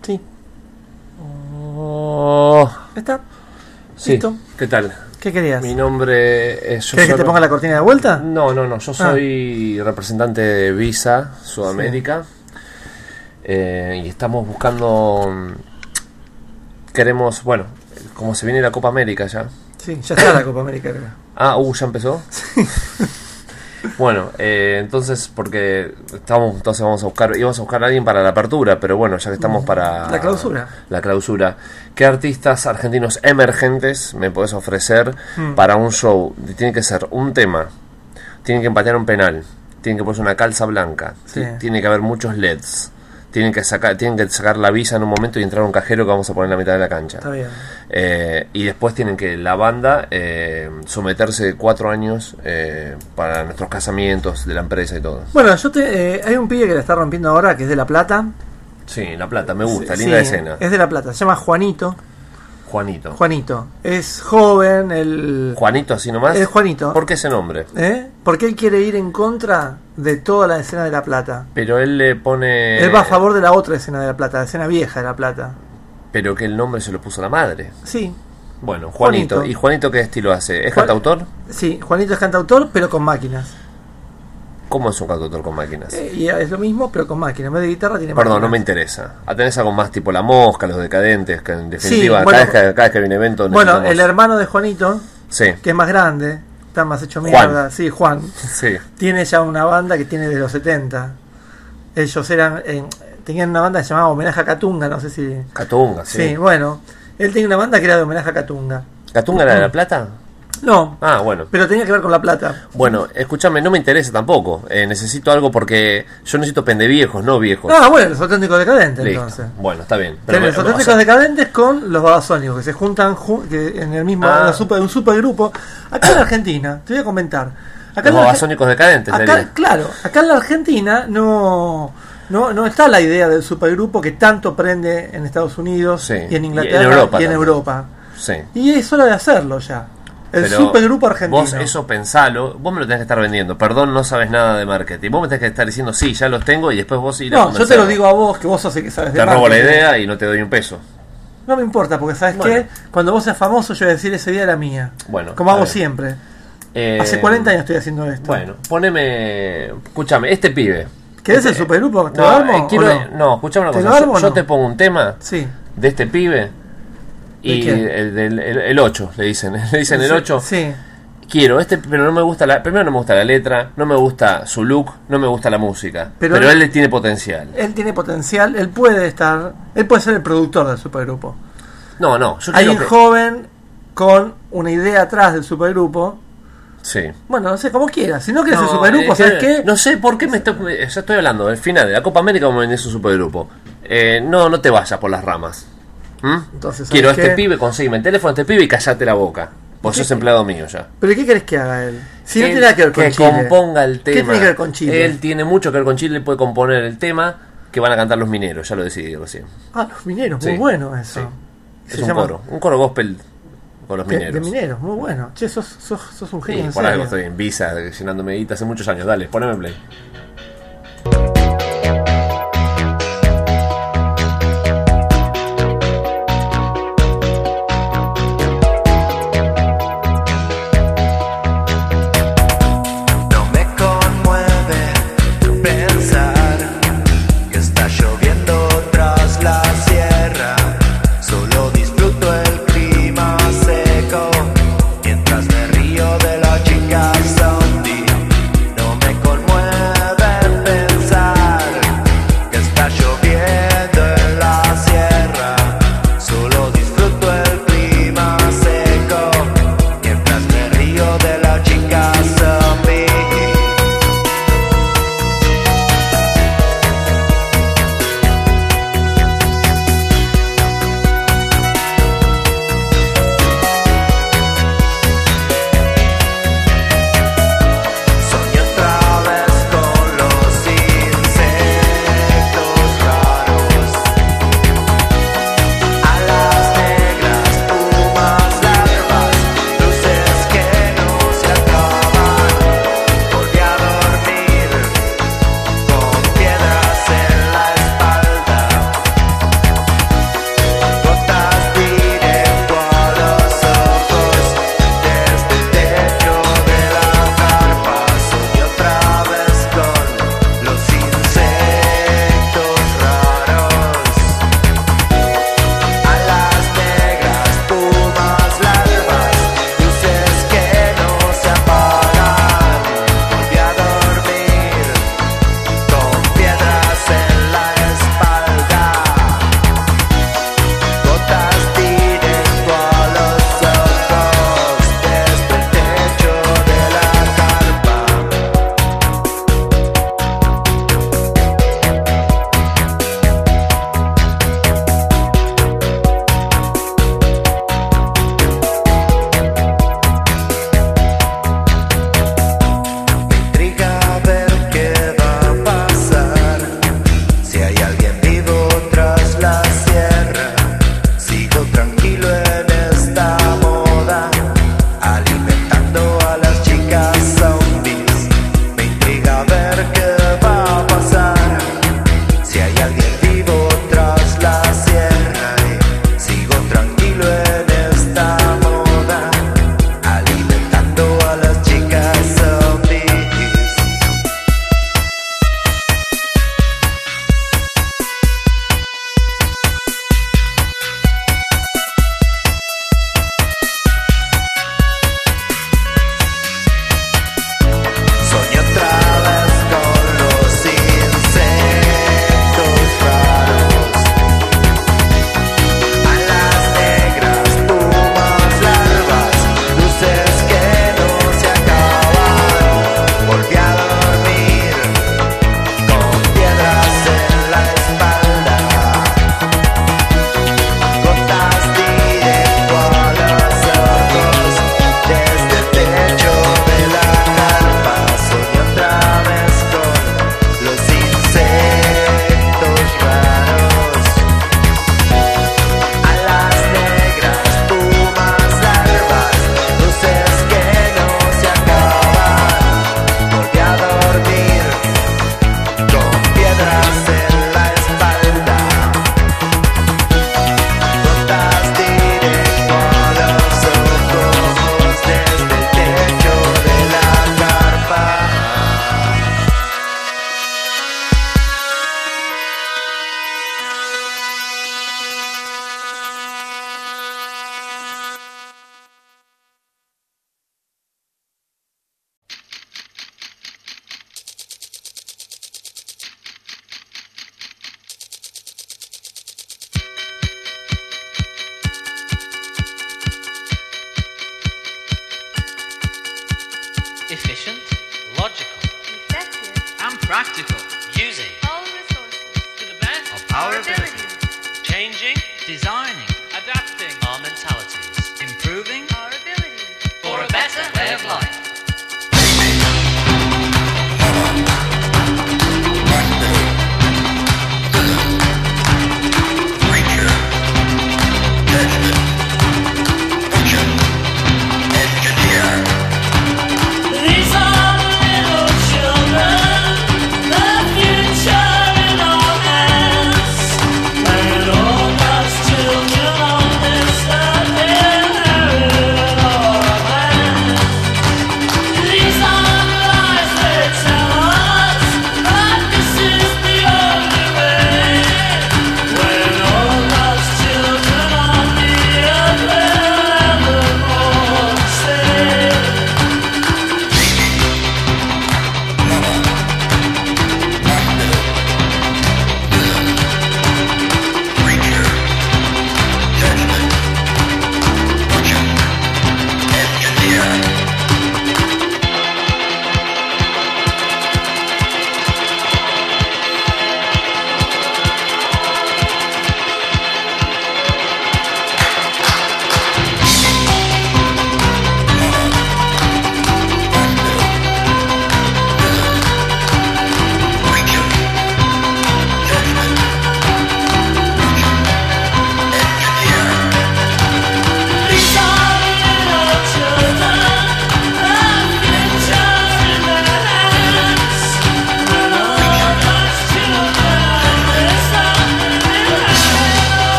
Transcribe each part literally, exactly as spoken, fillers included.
Sí. Oh. ¿Está? Sí. ¿Listo? ¿Qué tal? ¿Qué querías? Mi nombre es... Yo ¿Querés que solo... te ponga la cortina de vuelta? No, no, no. Yo soy ah. representante de Visa Sudamérica. Sí. Eh, y estamos buscando... Queremos... Bueno, como se viene la Copa América ya. Sí, ya está la Copa América. Creo. Ah, uh, ¿ya empezó? Sí. Bueno, eh, entonces, porque estamos, entonces vamos a buscar, íbamos a buscar a alguien para la apertura, pero bueno, ya que estamos para... La clausura. La clausura. ¿Qué artistas argentinos emergentes me podés ofrecer mm. para un show? Tiene que ser un tema, tiene que empatear un penal, tiene que ponerse una calza blanca, sí. tiene que haber muchos L E Ds. Tienen que sacar tienen que sacar la visa en un momento y entrar a un cajero que vamos a poner en la mitad de la cancha. Está bien. Eh, y después tienen que la banda eh, someterse cuatro años eh, para nuestros casamientos de la empresa y todo. Bueno, yo te eh, hay un pibe que la está rompiendo ahora que es de La Plata. Sí, La Plata, me gusta, sí, linda sí, escena. Es de La Plata, se llama Juanito. Juanito. Juanito. Es joven, el... ¿Juanito así nomás? Es Juanito. ¿Por qué ese nombre? ¿Eh? Porque él quiere ir en contra de toda la escena de La Plata. Pero él le pone... Él va a favor de la otra escena de La Plata, la escena vieja de La Plata. Pero que el nombre se lo puso la madre. Sí. Bueno, Juanito. Juanito. ¿Y Juanito qué estilo hace? ¿Es Juan... cantautor? Sí, Juanito es cantautor, pero con máquinas. ¿Cómo es un cantautor con máquinas? Eh, y es lo mismo, pero con máquinas. En vez de guitarra tiene Perdón, máquinas. no me interesa. ¿Tenés algo más tipo La Mosca, Los Decadentes? Que en definitiva, sí, bueno, cada, vez que, cada vez que viene evento... Bueno, el hermano de Juanito, sí. que es más grande, está más hecho mierda. Juan. Sí, Juan. Sí. Tiene ya una banda que tiene de los setenta. Ellos eran... Eh, tenían una banda que se llamaba Homenaje a Catunga, no sé si... Catunga, sí. Sí, bueno. Él tenía una banda que era de Homenaje a Catunga. ¿Catunga era de La Plata? No. Ah, bueno. Pero tenía que ver con La Plata. Bueno, escúchame, no me interesa tampoco. Eh, necesito algo porque yo necesito pendeviejos, no viejos. Ah, bueno, los auténticos decadentes, listo. Entonces. Bueno, está bien. Pero me, los auténticos o sea... decadentes con los babasónicos, que se juntan ju que en el mismo ah. super, un supergrupo. Acá en Argentina, te voy a comentar. Acá los babasónicos decadentes, acá, sería. Claro, acá en la Argentina no... No, no está la idea del supergrupo que tanto prende en Estados Unidos sí. y en Inglaterra y en Europa. Y en Europa. Sí. Y es hora de hacerlo ya. El Pero supergrupo argentino. Vos eso pensalo, vos me lo tenés que estar vendiendo. Perdón, no sabes nada de marketing. Vos me tenés que estar diciendo, sí, ya los tengo y después vos ir a No, yo te lo digo a vos, que vos sos el que sabes de Te marketing. robo la idea y no te doy un peso. No me importa, porque ¿sabes bueno. qué? Cuando vos seas famoso, yo voy a decir ese día era mía. Bueno. Como hago siempre. Eh, Hace cuarenta años estoy haciendo esto. Bueno, poneme... Escúchame, este pibe... ¿Querés el supergrupo? ¿Te no, lo armo? Eh, quiero, no, no escuchame una ¿Te cosa. Yo, yo no? te pongo un tema sí. de este pibe y el, el, el, el ocho, le dicen. Le dicen sí, el ocho. Sí. Quiero este, pero no me gusta la... Primero no me gusta la letra, no me gusta su look, no me gusta la música. Pero, pero él, él tiene potencial. Él tiene potencial, él puede estar... Él puede ser el productor del supergrupo. No, no. Yo Hay un que... joven con una idea atrás del supergrupo. Sí. Bueno, no sé, como quieras. Si no quieres no, el supergrupo, ¿sabes qué? No sé por qué me estoy... Ya estoy hablando del final de la Copa América como vendés un supergrupo. Eh, no, no te vayas por las ramas. ¿Mm? Entonces, quiero a este qué? pibe, consígueme el teléfono a este pibe y callate la boca. Vos sos empleado mío ya. ¿Pero qué querés que haga él? Si él, no tiene nada que ver con que Chile. componga el tema. ¿Qué tiene que ver con Chile? Él tiene mucho que ver con Chile, él puede componer el tema que van a cantar los mineros, ya lo decidí recién. Ah, los mineros, sí. muy bueno eso. Sí. Es un llama... coro, un coro gospel con los de, mineros. De mineros, muy bueno. Che, sos, sos, sos un genio. Sí, en por serio. algo estoy en Visa, llenándome guita hace muchos años. Dale, poneme play. Mientras me río de la chica zombie, no me conmueve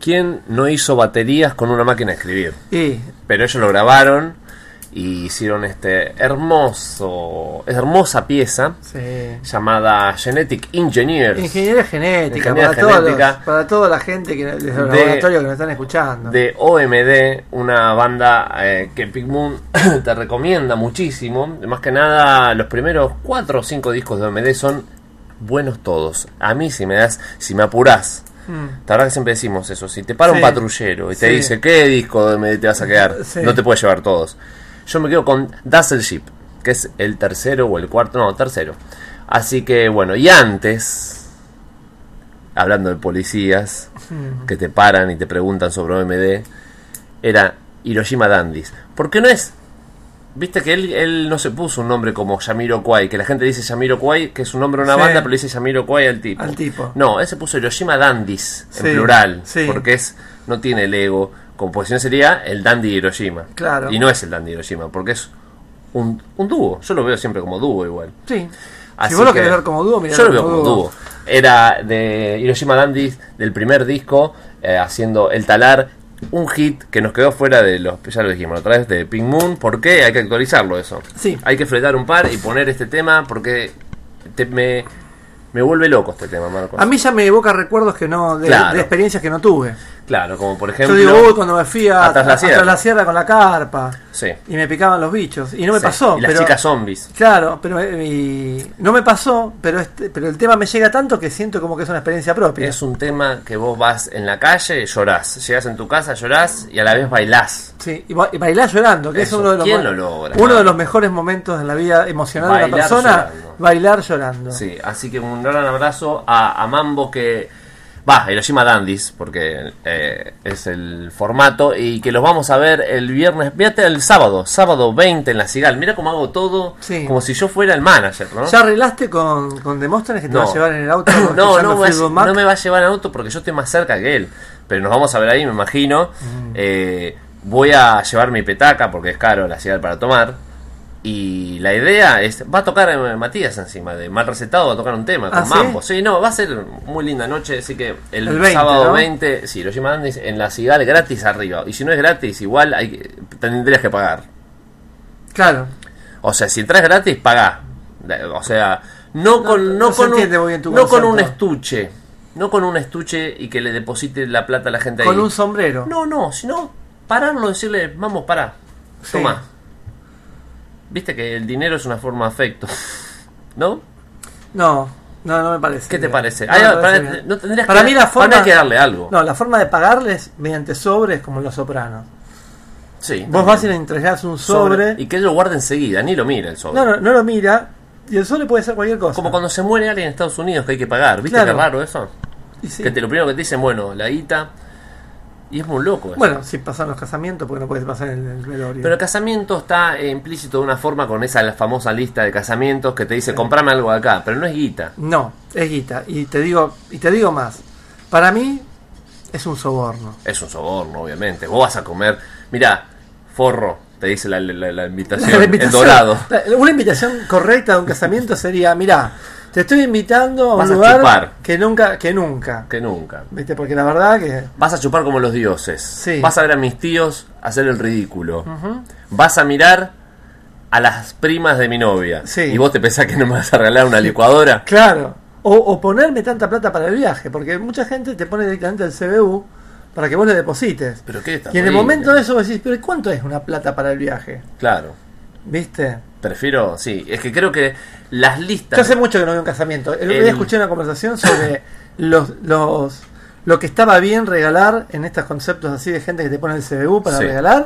¿quién no hizo baterías con una máquina de escribir? Y... Pero ellos lo grabaron y hicieron este hermoso, hermosa pieza sí. llamada Genetic Engineers. Ingeniería genética, Ingeniería para, genética todos, para toda la gente que desde el de, laboratorio que nos están escuchando. De O M D, una banda eh, que Pink Moon te recomienda muchísimo. Más que nada, los primeros cuatro o cinco discos de O M D son buenos todos. A mí, si me das, si me apurás, mm. la verdad que siempre decimos eso, si te para sí. un patrullero y te sí. dice ¿qué disco de O M D te vas a quedar? Sí. No te puedes llevar todos. Yo me quedo con Dazzle Ship, que es el tercero o el cuarto, no, tercero. Así que bueno, y antes, hablando de policías mm. que te paran y te preguntan sobre O M D, era Hiroshima Dandies. Porque no es, viste que él, él no se puso un nombre como Jamiroquai, que la gente dice Jamiroquai, que es un nombre de una sí. banda, pero le dice Jamiroquai al tipo. Al tipo. No, él se puso Hiroshima Dandies, sí. en plural, sí. porque es no tiene el ego. Composición sería el Dandy Hiroshima. Claro. Y no es el Dandy Hiroshima, porque es un, un dúo. Yo lo veo siempre como dúo igual. Sí. Así si vos lo que, querés ver como dúo, mirá. Yo lo veo como dúo. dúo. Era de Hiroshima Dandy, del primer disco, eh, haciendo El Talar, un hit que nos quedó fuera de los, ya lo dijimos otra vez, de Pink Moon. ¿Por qué? Hay que actualizarlo eso. Sí. Hay que fretar un par y poner este tema porque te, me, me vuelve loco este tema, Marcos. A mí ya me evoca recuerdos que no de, claro. de experiencias que no tuve. Claro, como por ejemplo... Yo digo, uy, cuando me fui a, atrás la, a, a la sierra con la carpa sí. y me picaban los bichos. Y no me sí. pasó. Y las pero, chicas zombies. Claro, pero y, no me pasó, pero este, pero el tema me llega tanto que siento como que es una experiencia propia. Es un tema que vos vas en la calle, llorás. Llegás en tu casa, llorás y a la vez bailás. Sí, y, ba- y bailás llorando, que Eso. es uno de los, ¿Quién lo logra, uno man? de los mejores momentos en la vida emocional bailar de una persona. Llorando. Bailar llorando. Sí, así que un gran abrazo a, a Mambo que... Va, Hiroshima Dandies, porque eh, es el formato, y que los vamos a ver el viernes, fíjate, el sábado, sábado veinte en La Cigala. Mira cómo hago todo, sí. como si yo fuera el manager, ¿no? ¿Ya arreglaste con, con Demóstenes que te no. va a llevar en el auto? no, no, me va, no me va a llevar en auto porque yo estoy más cerca que él, pero nos vamos a ver ahí, me imagino. Mm. Eh, voy a llevar mi petaca porque es caro La Cigala para tomar. Y la idea es, va a tocar eh, Matías encima, de Mal Recetado, va a tocar un tema con ¿Ah, Mambo. ¿sí? Sí, no, va a ser muy linda noche, así que el, el veinte, sábado ¿no? veinte, sí, Hiroshima Dandies en La Cigala gratis arriba. Y si no es gratis, igual hay que, tendrías que pagar. Claro. O sea, si entras gratis, pagá. O sea, no, no con no, no con un, no con un estuche, no con un estuche y que le deposite la plata a la gente con ahí. Con un sombrero. No, no, sino pararlo, decirle, vamos, pará, sí. toma. Viste que el dinero es una forma de afecto, ¿no? No, no, no me parece. ¿Qué te bien. parece? No, Ay, me para, parece para, bien. no tendrías para que, mí la forma para que darle algo. No, la forma de pagarles mediante sobres como en Los Sopranos. Sí. Vos también. Vas y le entregás un sobre, sobre y que él lo guarde enseguida, ni lo mira el sobre. No, no, no lo mira y el sobre puede ser cualquier cosa. Como cuando se muere alguien en Estados Unidos que hay que pagar, ¿viste claro. qué raro eso? Y sí. Que te, lo primero que te dicen, bueno, la guita. Y es muy loco eso. Bueno, si pasan los casamientos, porque no puedes pasar en el velorio. Pero el casamiento está eh, implícito de una forma con esa la famosa lista de casamientos que te dice, sí. comprame algo de acá, pero no es guita. No, es guita. Y te digo, y te digo más. Para mí, es un soborno. Es un soborno, obviamente. Vos vas a comer. Mirá, forro, te dice la, la, la, invitación, la invitación, el dorado. Una invitación correcta de un casamiento sería, mirá, te estoy invitando a un vas lugar a chupar. que nunca, que nunca. Que nunca. ¿Viste? Porque la verdad que... Vas a chupar como los dioses. Sí. Vas a ver a mis tíos hacer el ridículo. Uh-huh. Vas a mirar a las primas de mi novia. Sí. Y vos te pensás que no me vas a regalar una licuadora. Claro. O, o ponerme tanta plata para el viaje. Porque mucha gente te pone directamente el C B U para que vos le deposites. ¿Pero qué? Y en el momento de eso vos decís, pero ¿cuánto es una plata para el viaje? Claro. ¿Viste? Prefiero, sí. Es que creo que las listas... Yo hace mucho que no veo un casamiento. El otro día escuché una conversación sobre los, los lo que estaba bien regalar en estos conceptos así de gente que te pone el C B U para sí. regalar.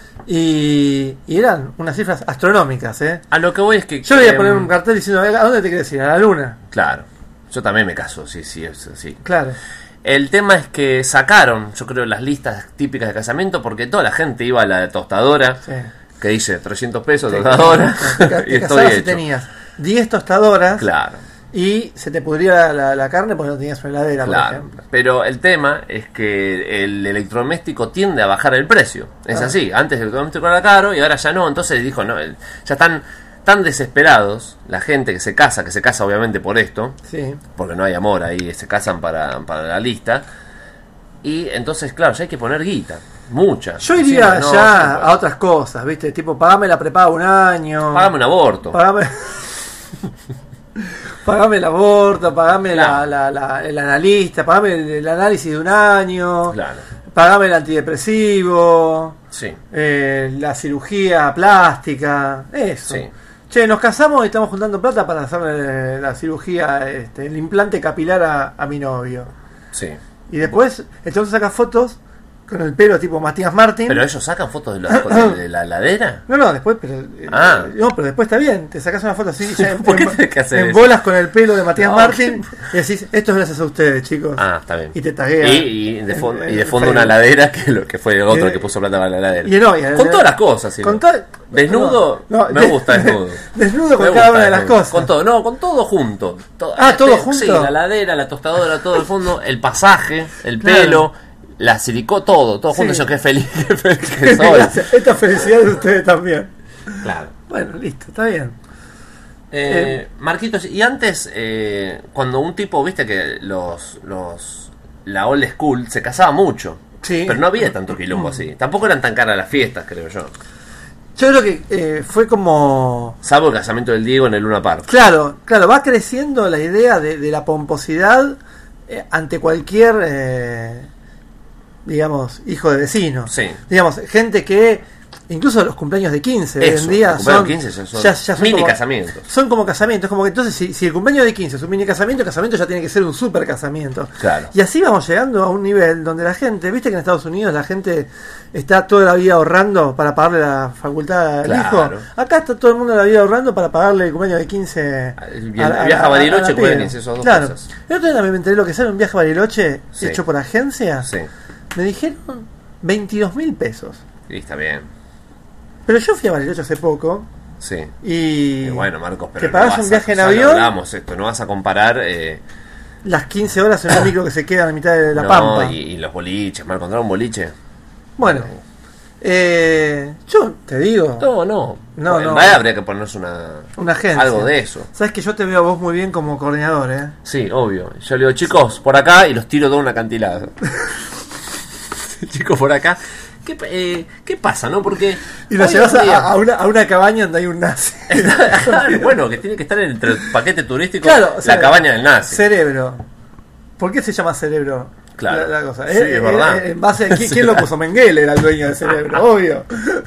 Y, y eran unas cifras astronómicas, ¿eh? A lo que voy es que... Yo le voy a poner un cartel diciendo, ¿a dónde te quieres ir? ¿A la luna? Claro. Yo también me caso, sí, sí, es así. Claro. El tema es que sacaron, yo creo, las listas típicas de casamiento porque toda la gente iba a la tostadora, sí. que dice trescientos pesos sí, tostadora, te, te, te y estoy hecho. Si tenías diez tostadoras, claro. y se te pudría la, la carne porque no tenías una heladera, claro. por ejemplo. Pero el tema es que el electrodoméstico tiende a bajar el precio. Es ah. así, antes el electrodoméstico era caro y ahora ya no, entonces dijo, no, ya están... tan desesperados la gente que se casa, que se casa obviamente por esto, sí. porque no hay amor ahí, se casan para, para la lista, Y entonces, claro, ya hay que poner guita. Mucha. Yo iría sí, no, ya no, a otras cosas, ¿viste? Tipo, pagame la prepaga un año. Pagame un aborto. Pagame, pagame el aborto, pagame Claro. la, la, la, el analista, pagame el, el análisis de un año. Claro. Pagame el antidepresivo. Sí. Eh, la cirugía plástica. Eso. Sí. Che, nos casamos y estamos juntando plata para hacerle la cirugía, este, el implante capilar a, a mi novio. Sí. Y después, entonces saca fotos con el pelo tipo Matías Martín. ¿Pero ellos sacan fotos de la, de la heladera? No, no, después, pero, eh, Ah. no, pero después está bien, te sacas una foto así, ya en, ¿Por qué en- tenés que hacer en eso? bolas con el pelo de Matías No, Martín y decís, esto es gracias a ustedes, chicos. Ah, está bien. Y te taguea. Y, y de fondo, en- y de en fondo una Facebook. ladera que lo que fue otro Y- que puso plata para la ladera. Y no, y- con todas las cosas, sí. Con ta- Desnudo, no, no, me de- gusta desnudo. Desnudo con Me cada gusta una de las desnudo. cosas. Con todo, no, con todo junto. To- Ah, ¿todo eh, junto? Sí, la ladera, la tostadora, todo el fondo, el pasaje, el Claro. pelo, la silicó, todo, todo junto. Sí. Yo qué feliz, qué feliz que soy. Gracias. Esta felicidad de ustedes también. Claro. Bueno, listo, está bien. Eh, Marquitos, y antes, eh, cuando un tipo, viste que los, los la old school se casaba mucho, Sí. pero no había tanto quilombo así. Tampoco eran tan caras las fiestas, creo yo. Yo creo que eh, fue como... Salvo el casamiento del Diego en el Luna Park. Claro, claro, va creciendo la idea de, de la pomposidad eh, ante cualquier, eh, digamos, hijo de vecino. Sí. Digamos, gente que, incluso los cumpleaños de quince, hoy Eso, en día los cumpleaños son, quince ya son ya- ya son mini como- casamientos. Son como casamientos, como que entonces si, si el cumpleaños de quince es un mini casamiento, el casamiento ya tiene que ser un super casamiento. Claro. Y así vamos llegando a un nivel donde la gente, viste que en Estados Unidos la gente está toda la vida ahorrando para pagarle la facultad al Claro. hijo. Acá está todo el mundo la vida ahorrando para pagarle el cumpleaños de quince. El viaje a Bariloche, piba. pueden irse esas dos Claro. cosas. El otro día me enteré lo que sale un viaje a Bariloche Sí. hecho por agencia. Sí, Me dijeron veintidós mil pesos. y está bien. Pero yo fui a Bariloche hace poco Sí. y... Y bueno, Marcos, pero que no pagás vas un a- viaje en ya lo avión, hablamos esto, no vas a comparar eh, las quince horas en un micro que se queda en la mitad de la no, pampa. y, y los boliches, Marco, encontrar un boliche. Bueno, eh, yo te digo, No, no. No, en no. realidad habría que ponernos una, una agencia. algo de eso. Sabes que yo te veo a vos muy bien como coordinador, ¿eh? Sí, obvio. Yo le digo, chicos, por acá y los tiro de un acantilado. Chicos, por acá. ¿Qué, eh, ¿Qué pasa, no? Porque. Y lo hoy llevas en a, día- a una, a una cabaña donde hay un nazi. Bueno, que tiene que estar entre el paquete turístico, Claro, o sea, la cabaña del nazi. Cerebro. ¿Por qué se llama cerebro? Claro. La, la cosa. Sí, es verdad. En base a, ¿quién, Sí. quién lo puso? Mengele era el dueño del cerebro, obvio.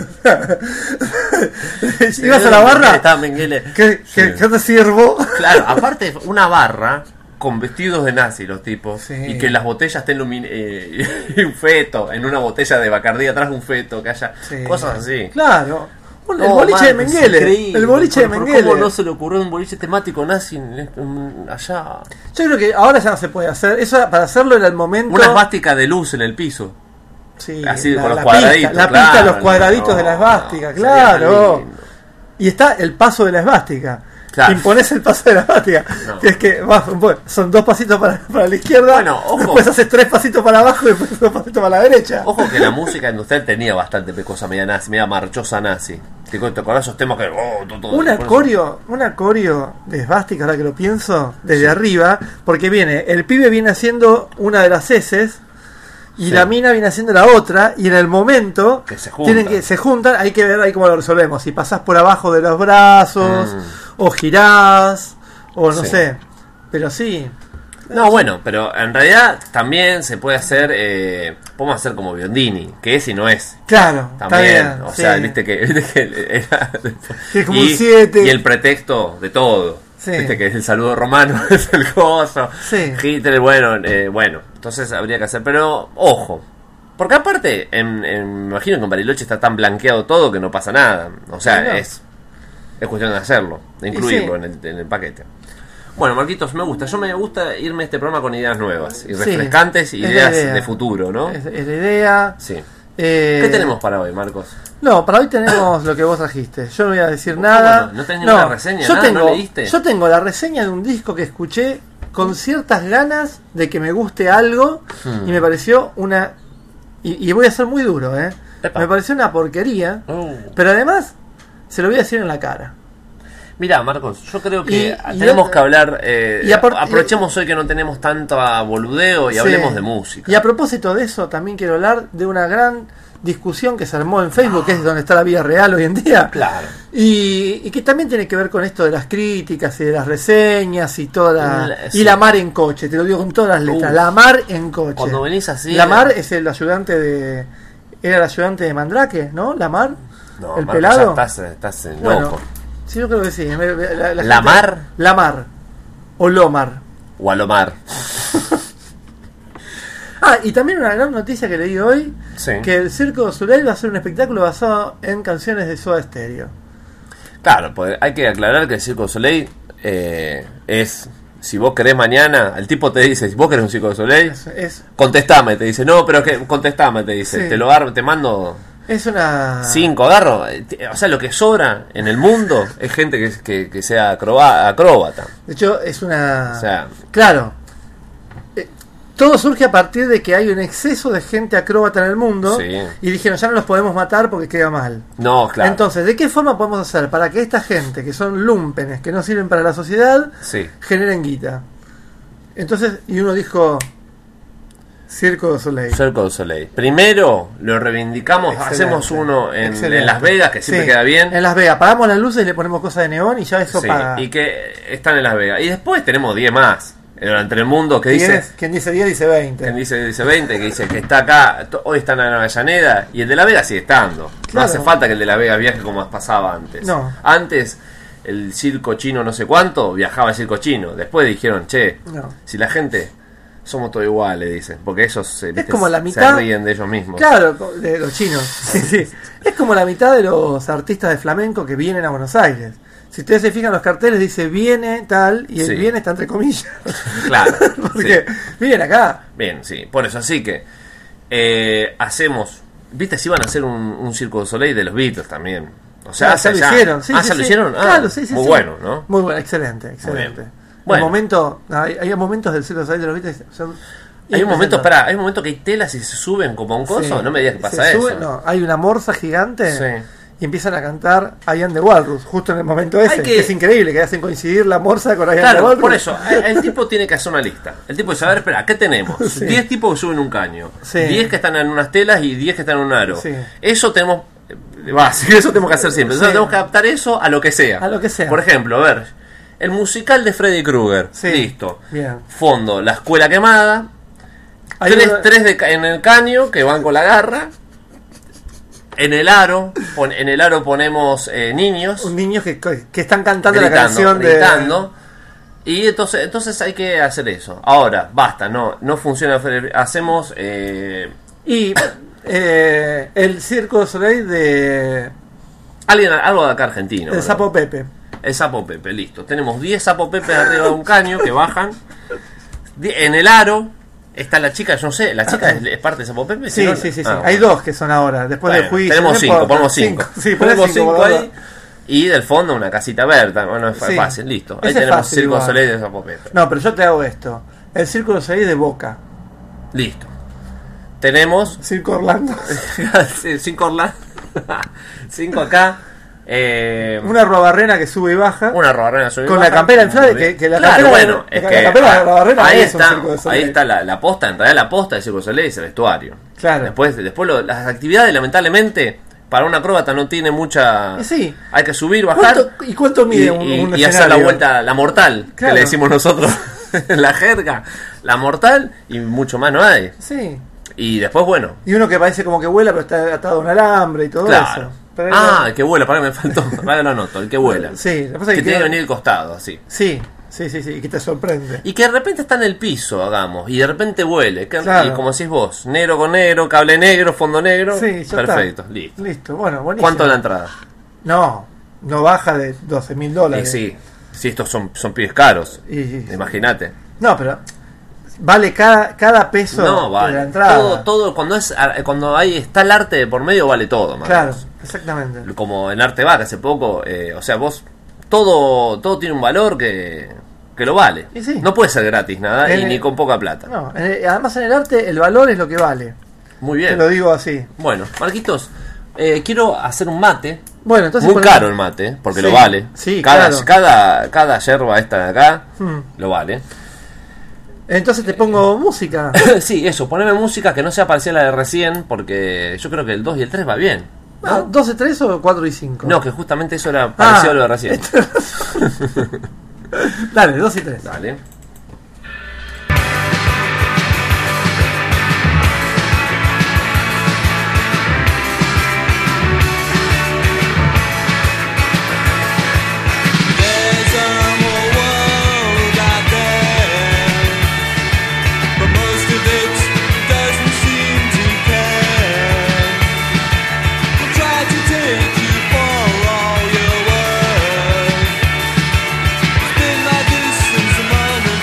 Ibas a la barra. Estaba Mengele. ¿Qué, Sí. qué, qué te sirvo? Claro, aparte, una barra con vestidos de nazi los tipos. Sí. Y que las botellas estén lumin eh, y un feto. En una botella de Bacardí atrás un feto. Que haya Sí. cosas así. Claro. Un- el No, boliche de Marcos, Mengele. increíble. El boliche de Pero, pero Mengele. ¿Cómo no se le ocurrió un boliche temático nazi en- en- allá? Yo creo que ahora ya no se puede hacer. Eso para hacerlo era el momento. Una esvástica de luz en el piso. Sí, así, la, con los la cuadraditos, pista, la claro, pista, los no, cuadraditos no, de la esvástica, sería claro. lindo. Y está el paso de la esvástica. Claro. Impones el paso de la esvástica. No. Que es que vas, bueno, son dos pasitos para, para la izquierda, Bueno, ojo. después haces tres pasitos para abajo y después dos pasitos para la derecha. Ojo que la música industrial tenía bastante cosa media nazi, media marchosa nazi. Te cuento con esos temas que. Oh, todo, todo, Una por eso- coreo, una coreo de esvástica, ahora que lo pienso, desde arriba, porque viene, el pibe viene haciendo una de las heces y Sí. la mina viene haciendo la otra, y en el momento Que se juntan. tienen que se juntan, hay que ver ahí cómo lo resolvemos, si pasás por abajo de los brazos, Mm. o girás, o no Sí. sé, pero sí. No, bueno, pero en realidad también se puede hacer. Eh, podemos hacer como Biondini, que es y no es. Claro, También, está bien. o sí. sea, viste que, viste que era, Que es como y, un siete. y el pretexto de todo. Sí. Viste que es el saludo romano, es el coso. Sí. Hitler, bueno, eh, bueno, entonces habría que hacer, pero ojo. Porque aparte, en, en- me imagino que en Bariloche está tan blanqueado todo que no pasa nada. O sea, Sí, no. es, es cuestión de hacerlo, de incluirlo sí. en, el, en el paquete. Bueno, Marquitos, me gusta. Yo me gusta irme a este programa con ideas nuevas y Sí, refrescantes, es la ideas idea. de futuro, ¿no? Es, es la idea. Sí. Eh, ¿Qué tenemos para hoy, Marcos? No, para hoy tenemos lo que vos trajiste. Yo no voy a decir ¿Cómo nada. no? ¿No tenés ninguna reseña, Yo nada? tengo, ¿No leíste? yo tengo la reseña de un disco que escuché con ciertas ganas de que me guste algo Hmm. y me pareció una... Y, y voy a ser muy duro, ¿eh? Epa. Me pareció una porquería, Oh. pero además se lo voy a decir en la cara. Mira, Marcos, yo creo que y, tenemos y, que hablar, eh, y aport- aprovechemos hoy que no tenemos tanto boludeo y sí, hablemos de música. Y a propósito de eso, también quiero hablar de una gran discusión que se armó en Facebook, ah. que es donde está la vida real hoy en día. Claro. Y, y que también tiene que ver con esto de las críticas y de las reseñas y toda la, la sí. y la mar en coche, te lo digo con todas las letras, uh, la mar en coche. Cuando venís así. La mar es el ayudante de. Era el ayudante de Mandrake, ¿no? La mar. No, el Marco, pelado. Ya estás, estás loco. Bueno, sí, yo creo que sí. La, la, la, ¿La mar? La mar. O Lomar. O Alomar. Ah, y también una gran noticia que leí hoy, sí. que el Circo du Soleil va a ser un espectáculo basado en canciones de Soda Stereo. Claro, pues hay que aclarar que el Circo du Soleil eh, es, si vos querés mañana, el tipo te dice, si vos querés un Circo du Soleil, es, es, contestame, te dice, no, pero que contestame, te dice, sí. te lo agarro, te mando es una cinco, agarro, o sea, lo que sobra en el mundo es gente que, que, que sea acroba, acróbata. De hecho, es una... O sea, claro. Todo surge a partir de que hay un exceso de gente acróbata en el mundo, sí. y dijeron, ya no los podemos matar porque queda mal. No, claro. Entonces, ¿de qué forma podemos hacer para que esta gente, que son lumpenes, que no sirven para la sociedad, sí. generen guita? Entonces, y uno dijo, Circo du Soleil. Circo du Soleil. Primero lo reivindicamos, excelente, hacemos uno en, en Las Vegas, que siempre sí, queda bien. En Las Vegas, apagamos las luces y le ponemos cosas de neón y ya eso sí, paga. Y que están en Las Vegas. Y después tenemos diez más. Entre el mundo que dice quien dice diez dice veinte, quien dice dice veinte, que dice que está acá, hoy está en la Avellaneda y el de La Vega sigue estando. Claro. No hace falta que el de La Vega viaje como pasaba antes. No. Antes el circo chino no sé cuánto viajaba el circo chino. Después dijeron, che, no. si la gente somos todos iguales, dicen, porque ellos se, es como la mitad, se ríen de ellos mismos. Claro, de los chinos. Sí, sí. Es como la mitad de los artistas de flamenco que vienen a Buenos Aires. Si ustedes se fijan, los carteles dice viene tal y el sí. viene está entre comillas. Claro. Porque sí. vienen acá. Bien, sí. Por eso, así que eh, hacemos. ¿Viste si iban a hacer un, un Circo du Soleil de los Beatles también? O sea, ah, ya lo hicieron. Sí, ah, sí, ya sí. lo hicieron. Ah, claro, sí, sí, muy sí. bueno, ¿no? Muy bueno, excelente, excelente. Bueno. El momento, hay, hay momentos del Circo du Soleil de los Beatles son. Hay un momento, para, hay un momento que hay telas y se suben como a un coso. Sí. No me digas que pasa eso. Suben, no, hay una morsa gigante. Sí. Y empiezan a cantar I Am the Walrus, justo en el momento ese, que... que es increíble, que hacen coincidir la morsa con I Am claro, the Walrus. Por eso, el tipo tiene que hacer una lista. El tipo dice, a ver, espera, ¿qué tenemos? Sí. diez tipos que suben un caño, sí. diez que están en unas telas y diez que están en un aro. Sí. Eso tenemos, va, eso tenemos que hacer siempre. Entonces sí. tenemos que adaptar eso a lo que sea. A lo que sea. Por ejemplo, a ver, el musical de Freddy Krueger, sí. listo. Bien. Fondo, la escuela quemada, Hay tres, una... tres de, en el caño que van con la garra. En el aro, pon, en el aro ponemos eh, niños. Niños que, que están cantando gritando, la canción de... Gritando. Y entonces, entonces hay que hacer eso. Ahora, basta, no, no funciona. Hacemos... Eh... Y eh, el Circo du Soleil de... Alguien, algo de acá argentino. El Sapo Pepe. El Sapo Pepe, listo. Tenemos diez Sapo Pepe arriba de un caño que bajan. En el aro... Está la chica, yo no sé, la chica es, es parte de Sapo Pepe. Sí, ¿no? sí, sí, sí. Ah, Hay bueno. dos que son ahora, después bueno, del juicio. Tenemos no cinco, ponemos cinco. cinco. Sí, ponemos cinco, cinco ahí. Y del fondo una casita verde. Bueno, es sí. fácil, listo. Ahí Ese tenemos fácil, Circo du igual. Soleil de Sapo Pepe. No, pero yo te hago esto. El Circo du Soleil de Boca. Listo. Tenemos... Circo Orlando. cinco Orlando. cinco acá. Eh, una robarrena que sube y baja. Una robarrena sube y con baja. la campera inflada. Que, que la claro, campera, bueno, la, es la, que, la campera de la robarrena ahí, es está, un ahí está la, la posta. En realidad la posta del Circo du Soleil es el vestuario. Claro. Después, después lo, las actividades, lamentablemente, para una acróbata no tiene mucha... Sí. Hay que subir, bajar. ¿Cuánto, ¿Y cuánto mide y, un, y, un y hacer la vuelta, la mortal, claro. que le decimos nosotros en la jerga. La mortal y mucho más no hay. Sí. Y después, bueno. Y uno que parece como que vuela, pero está atado a un alambre y todo claro. eso. Pero ah, no... el que vuela, para que me faltó. Ahora lo anoto, el que vuela. Sí, lo que, que tiene que venir al costado, así. Sí, sí, sí, sí, y que te sorprende. Y que de repente está en el piso, hagamos, y de repente vuele. Que, claro. Y como decís vos, negro con negro, cable negro, fondo negro. Sí, ya perfecto, está. listo. Listo, bueno, buenísimo. ¿Cuánto es la entrada? No, no baja de doce mil dólares. Y sí, sí, estos son, son pibes caros. Y... Imagínate. No, pero... Vale cada, cada peso no, vale. de la entrada. Todo, todo cuando es cuando hay está el arte de por medio vale todo, más claro, exactamente. Como en Arte Vaca hace poco, eh, o sea, vos todo todo tiene un valor que, que lo vale. Y sí. No puede ser gratis nada en y el, ni con poca plata. No, en el, además en el arte el valor es lo que vale. Muy bien. Te lo digo así. Bueno, Marquitos, eh, quiero hacer un mate. Bueno, entonces muy ponemos... caro el mate, porque sí, lo vale. Sí, cada, claro. cada, cada yerba esta de acá hmm. lo vale. Entonces te pongo música. Sí, eso, poneme música que no sea parecida a la de recién, porque yo creo que el dos y el tres va bien, ¿no? Ah, ¿dos y tres o cuatro y cinco? No, que justamente eso era parecido ah, a lo de recién. Dale, dos y tres. Dale. Been like this since the moment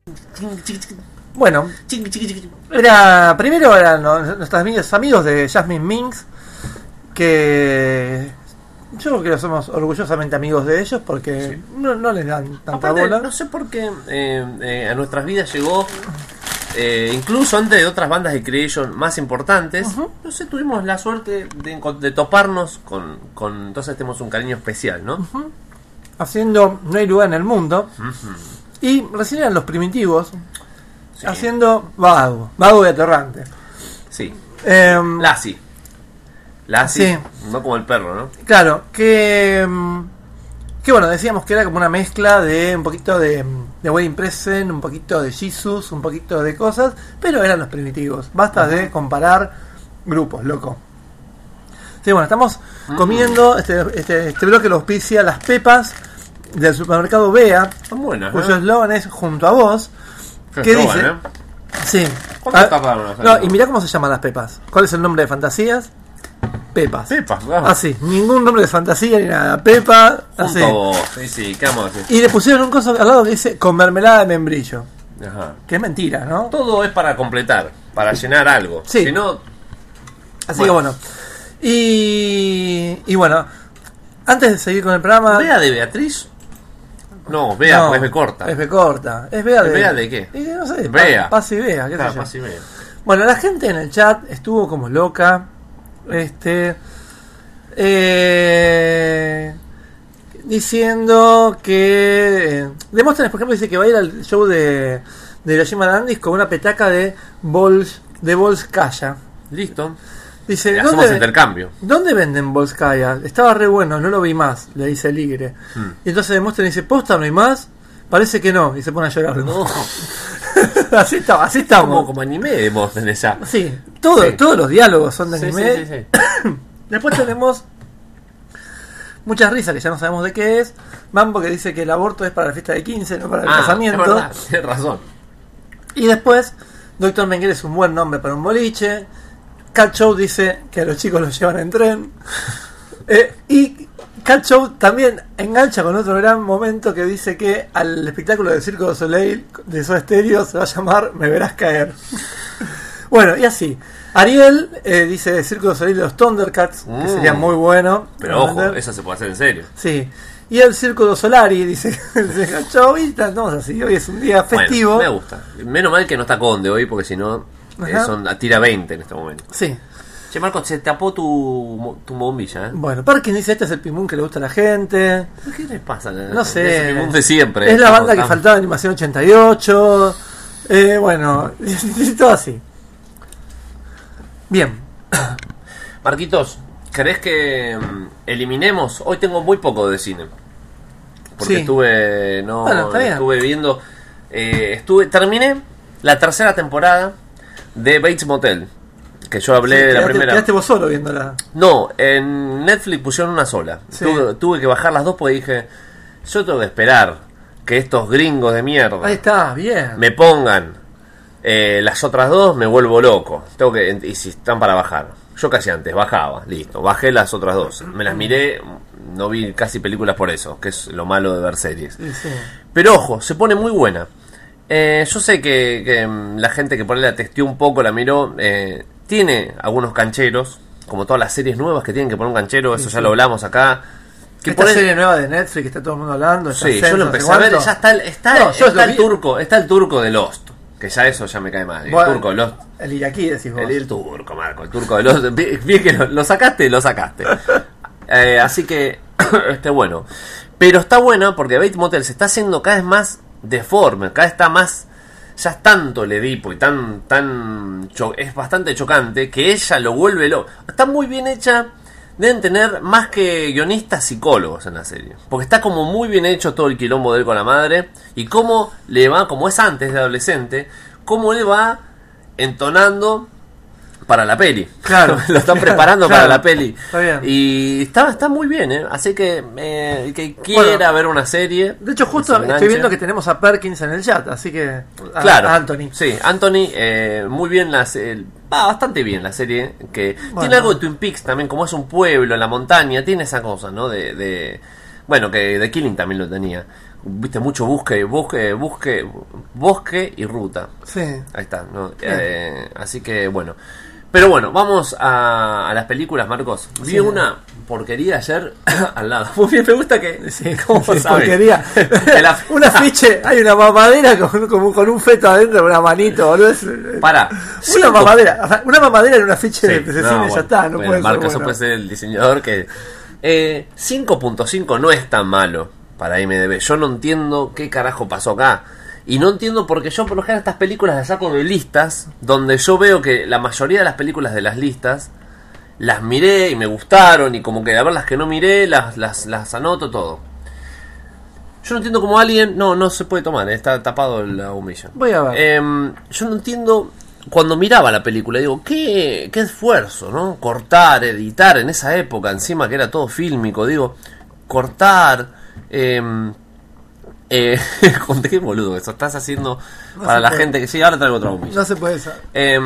Bueno, era primero eran nuestros amigos, amigos de Jasmine Minks, que yo creo que somos orgullosamente amigos de ellos porque sí. no, no les dan tanta Aparte, bola. No sé por qué eh, eh, a nuestras vidas llegó, eh, incluso antes de otras bandas de Creation más importantes, uh-huh. no sé, tuvimos la suerte de, de toparnos con, con... Entonces tenemos un cariño especial, ¿no? Uh-huh. Haciendo No hay lugar en el mundo. Uh-huh. Y recién eran los Primitivos. Sí. Haciendo Vago, Vago y Aterrante. Sí. Eh, Lassie. Lassie, sí. No como el perro, ¿no? Claro, que... Que bueno, decíamos que era como una mezcla de un poquito de, de Wedding Present, un poquito de Jesus, un poquito de cosas, pero eran los Primitivos. Basta uh-huh. de comparar grupos, loco. Sí, bueno, estamos uh-huh. comiendo, este, este, este bloque lo auspicia Las Pepas del supermercado Bea. Son buenas, cuyo ¿eh? eslogan es Junto a Vos. ¿Qué dice? ¿Eh? Sí. Ah, no, y mirá cómo se llaman las Pepas. ¿Cuál es el nombre de Fantasías? Pepas. Pepas, claro. Así, ningún nombre de fantasía ni nada. Pepa, así. Sí, sí, ¿qué vamos a decir? Y le pusieron un coso al lado que dice con mermelada de membrillo. Ajá. Que es mentira, ¿no? Todo es para completar, para llenar algo. Sí. Si no. Así bueno. que bueno. Y. Y bueno. Antes de seguir con el programa. ¿Bea de Beatriz? No, Bea, no, pues es B corta. Es B corta. ¿Es Bea de, ¿Bea de qué? Y no sé. Bea. Paz y Bea, ¿qué claro, sé yo? Paz y Bea. Bueno, la gente en el chat estuvo como loca. Este. Eh, diciendo que eh, Demóstenes, por ejemplo, dice que va a ir al show de de Hiroshima Dandis con una petaca de Bols de Bolskaya. Listo. Dice, ¿dónde, hacemos intercambio. ¿Dónde venden Bolskaya? Estaba re bueno, no lo vi más, le dice Ligre. Hmm. Y entonces Demóstenes dice, ¿posta no hay más? Parece que no, y se pone a llorar. No. así está, así estamos. Como, como anime de Demóstenes ya. Sí, todo, sí, todos los diálogos son de sí, anime. Sí, sí, sí. Después tenemos muchas risas que ya no sabemos de qué es. Mambo que dice que el aborto es para la fiesta de quince, no para el ah, casamiento. Es verdad, tienes razón. Y después, Doctor Mengele es un buen nombre para un boliche. Cat Show dice que a los chicos los llevan en tren. eh, y Cat Show también engancha con otro gran momento que dice que al espectáculo del Circo du Soleil de Soda Stereo se va a llamar Me Verás Caer. Bueno, y así. Ariel eh, dice Circo du Soleil de los Thundercats, mm. que sería muy bueno. Pero ojo, vender. Eso se puede hacer en serio. Sí. Y el Circo du Solari, dice el show, y estamos así. Hoy es un día festivo. Bueno, me gusta. Menos mal que no está Conde hoy, porque si no, eh, son a tira veinte en este momento. Sí. Che, Marcos, se tapó tu, tu bombilla, ¿eh? Bueno, Parkin dice, este es el Pimun que le gusta a la gente. ¿Qué les pasa? No sé. Es el Pimun de siempre. Es la banda estamos, que faltaba en Animación ochenta y ocho. Eh, bueno, y todo así. Bien. Marquitos, ¿querés que um, eliminemos? Hoy tengo muy poco de cine. Porque sí. estuve no bueno, estuve viendo eh, estuve terminé la tercera temporada de Bates Motel, que yo hablé sí, de la quedaste, primera. ¿Quedaste vos solo viéndola? No, en Netflix pusieron una sola. Sí. Tuve, tuve que bajar las dos porque dije, yo tengo que esperar que estos gringos de mierda Ahí está, bien. me pongan Eh, las otras dos, me vuelvo loco. Tengo que, y si están para bajar. Yo casi antes bajaba, listo. Bajé las otras dos. Me las miré, no vi casi películas por eso, que es lo malo de ver series. Sí, sí. Pero ojo, se pone muy buena. Eh, yo sé que, que la gente que por ahí la testeó un poco, la miró, eh, tiene algunos cancheros, como todas las series nuevas que tienen que poner un canchero, eso sí, ya sí. lo hablamos acá. Que esta serie el... nueva de Netflix que está todo el mundo hablando. Sí, yo lo empecé a ver, ya está, está, no, está el vi... turco, está el turco de Lost. Que ya eso ya me cae mal. El bueno, turco de los. El iraquí decís vos. El, el turco, Marco. El turco de los. Bien que lo, lo sacaste, lo sacaste. eh, así que. este bueno. Pero está bueno porque Bates Motel se está haciendo cada vez más deforme. Cada vez está más. Ya es tanto el Edipo y tan. tan cho- es bastante chocante que ella lo vuelve loco. Está muy bien hecha. Deben tener más que guionistas psicólogos en la serie. Porque está como muy bien hecho todo el quilombo de él con la madre. Y cómo le va, como es antes de adolescente, cómo le va entonando para la peli. Claro. Lo están claro, preparando claro, para la peli. Está bien. Y está, está muy bien, ¿eh? Así que eh, que quiera bueno, ver una serie. De hecho, justo estoy viendo que tenemos a Perkins en el chat. Así que. A, claro. A Anthony. Sí, Anthony, eh, muy bien la serie. Va bastante bien la serie. Que bueno. Tiene algo de Twin Peaks también, como es un pueblo en la montaña. Tiene esa cosa, ¿no? De. de bueno, que The Killing también lo tenía. viste, mucho busque, busque, busque, bosque y ruta. Sí. Ahí está, ¿no? Eh, así que bueno. Pero bueno, vamos a, a las películas, Marcos. Vi sí. una porquería ayer al lado. Muy bien, me gusta que... Sí, ¿cómo sí, porquería? La... un afiche, hay una mamadera con, con, con un feto adentro, una manito, boludo. Es... Para. Una cinco... mamadera, o sea, una mamadera en un afiche sí, de, de no, cine, bueno, ya está. No bueno, puede Marcos, ser bueno. Puede ser el diseñador que... Eh, cinco punto cinco no es tan malo para I M D B. Yo no entiendo qué carajo pasó acá. Y no entiendo porque yo por lo general estas películas las saco de listas, donde yo veo que la mayoría de las películas de las listas las miré y me gustaron, y como que a ver las que no miré, las, las, las anoto todo. Yo no entiendo cómo alguien... No, no se puede tomar, está tapado la humilla. Voy a ver. Eh, yo no entiendo... Cuando miraba la película, digo, qué, qué esfuerzo, ¿no? Cortar, editar en esa época, encima que era todo fílmico, digo, cortar... Eh, Eh, conté qué boludo eso estás haciendo no para la puede. Gente que sí, ahora traigo otra humilla. No se puede saber. Eh,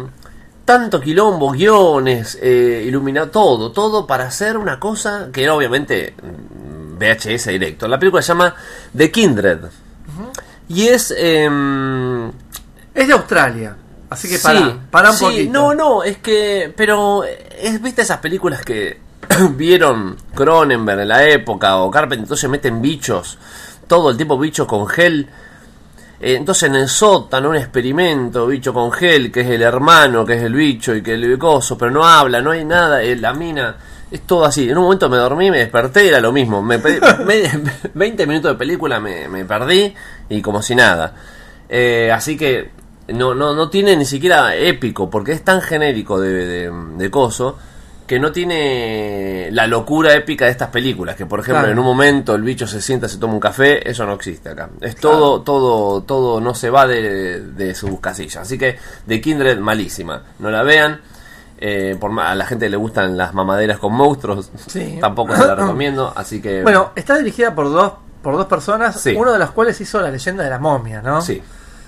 tanto quilombo, guiones, eh, iluminado, todo, todo para hacer una cosa que era obviamente V H S directo. La película se llama The Kindred. Uh-huh. Y es... Eh, es de Australia. Así que para, sí, para un sí, poquito. No, no, es que... Pero, es, ¿viste esas películas que vieron Cronenberg en la época o Carpenter, entonces meten bichos? Todo el tiempo bichos con gel. Eh, entonces en el sótano un experimento, bicho con gel, que es el hermano, que es el bicho y que el coso, pero no habla, no hay nada, eh, la mina, es todo así. En un momento me dormí, me desperté, era lo mismo. Me, me, veinte minutos de película me, me perdí y como si nada. Eh, así que no, no, no tiene ni siquiera épico, porque es tan genérico de, de, de coso, que no tiene la locura épica de estas películas, que por ejemplo claro. En un momento el bicho se sienta, se toma un café, eso no existe acá. Es claro. todo, todo, todo no se va de, de sus casillas. Así que The Kindred, malísima. No la vean. Eh, por a la gente le gustan las mamaderas con monstruos, sí. Tampoco se la recomiendo. Así que bueno, está dirigida por dos, por dos personas, sí. Uno de las cuales hizo La leyenda de la momia, ¿no? Sí.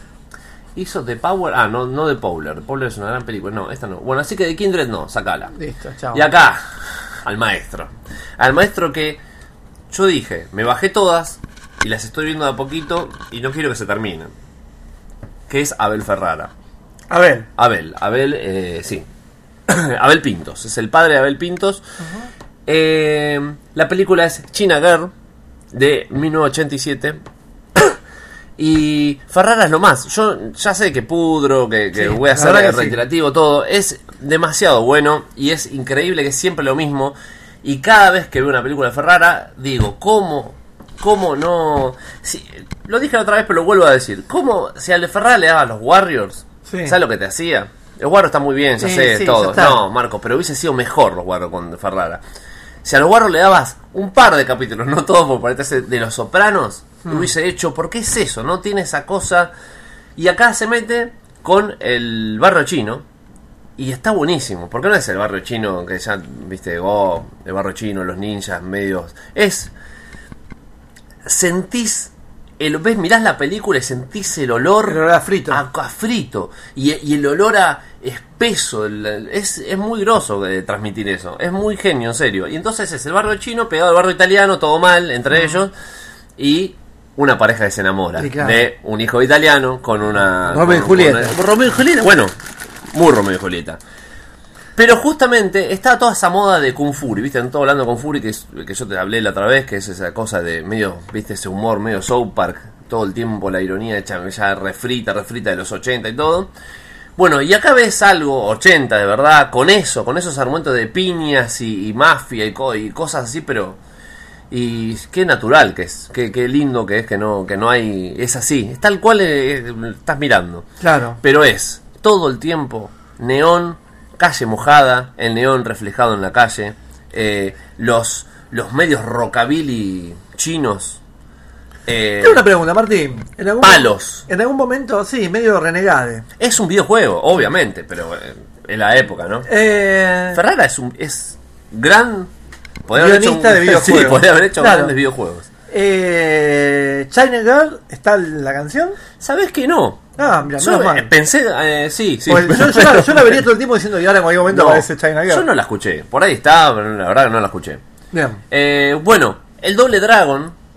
Hizo The Power, ah, no, no The Powler. Powler es una gran película, no, esta no. Bueno, así que The Kindred no, sacala. Listo, chao. Y acá, al maestro. Al maestro que yo dije, me bajé todas y las estoy viendo de a poquito y no quiero que se terminen. Que es Abel Ferrara. Abel. Abel, Abel, eh, sí. Abel Pintos, es el padre de Abel Pintos. Uh-huh. Eh, la película es China Girl, de mil novecientos ochenta y siete. Y Ferrara es lo más. Yo ya sé que pudro, que, que sí, voy a hacer reiterativo, sí. Todo. Es demasiado bueno y es increíble que es siempre lo mismo. Y cada vez que veo una película de Ferrara, digo, ¿cómo? ¿Cómo no? Si, lo dije la otra vez, pero lo vuelvo a decir. ¿Cómo? Si al de Ferrara le daba los Warriors, sí. ¿Sabes lo que te hacía? Los Warriors están muy bien, ya sí, sé, sí, todo. No, Marco, pero hubiese sido mejor los Warriors con Ferrara. Si a los Warriors le dabas un par de capítulos, no todos, por parecerse de Los Sopranos, hmm. hubiese hecho, porque es eso, no tiene esa cosa. Y acá se mete con el barrio chino y está buenísimo, porque no es el barrio chino que ya, viste, oh, el barrio chino, los ninjas medios. Es, sentís, el, ves, mirás la película y sentís el olor, el olor a frito, a, a frito y, y el olor a espeso, el, es, es muy groso de transmitir eso, es muy genio, en serio. Y entonces es el barrio chino pegado al barrio italiano, todo mal entre mm. ellos, y una pareja que se enamora sí, claro. de un hijo italiano con una Romeo y Julieta. Con, Romeo y Julieta, bueno, muy Romeo y Julieta. Pero justamente está toda esa moda de Kung Fury, ¿viste? Están todos hablando de Kung Fury, que, es, que yo te hablé la otra vez, que es esa cosa de medio, ¿viste? Ese humor medio South Park, todo el tiempo la ironía hecha ya refrita, refrita de los ochenta y todo. Bueno, y acá ves algo ochenta de verdad, con eso, con esos argumentos de piñas y, y mafia y, co- y cosas así, pero... Y qué natural que es, qué, qué lindo que es, que no, que no hay... Es así, es tal cual eh, estás mirando. Claro. Pero es todo el tiempo neón, calle mojada, el neón reflejado en la calle, eh, los, los medios rockabilly chinos. Eh, Tengo una pregunta, Martín. ¿En algún palos. Mo- en algún momento, sí, medio renegade. Es un videojuego, obviamente, pero eh, en la época, ¿no? Eh... Ferrara es un es gran... Guionista un, de videojuegos. Sí, podría haber hecho claro. grandes videojuegos. Eh, China Girl, ¿está la canción? ¿Sabés que no? Ah, mira, yo menos mal. Pensé, eh, sí, sí. Pues yo, yo, la, yo la vería todo el tiempo diciendo, y ahora en cualquier momento no, aparece China Girl. Yo no la escuché. Por ahí está, pero la verdad que no la escuché. Bien. Eh, bueno, el Doble Dragon,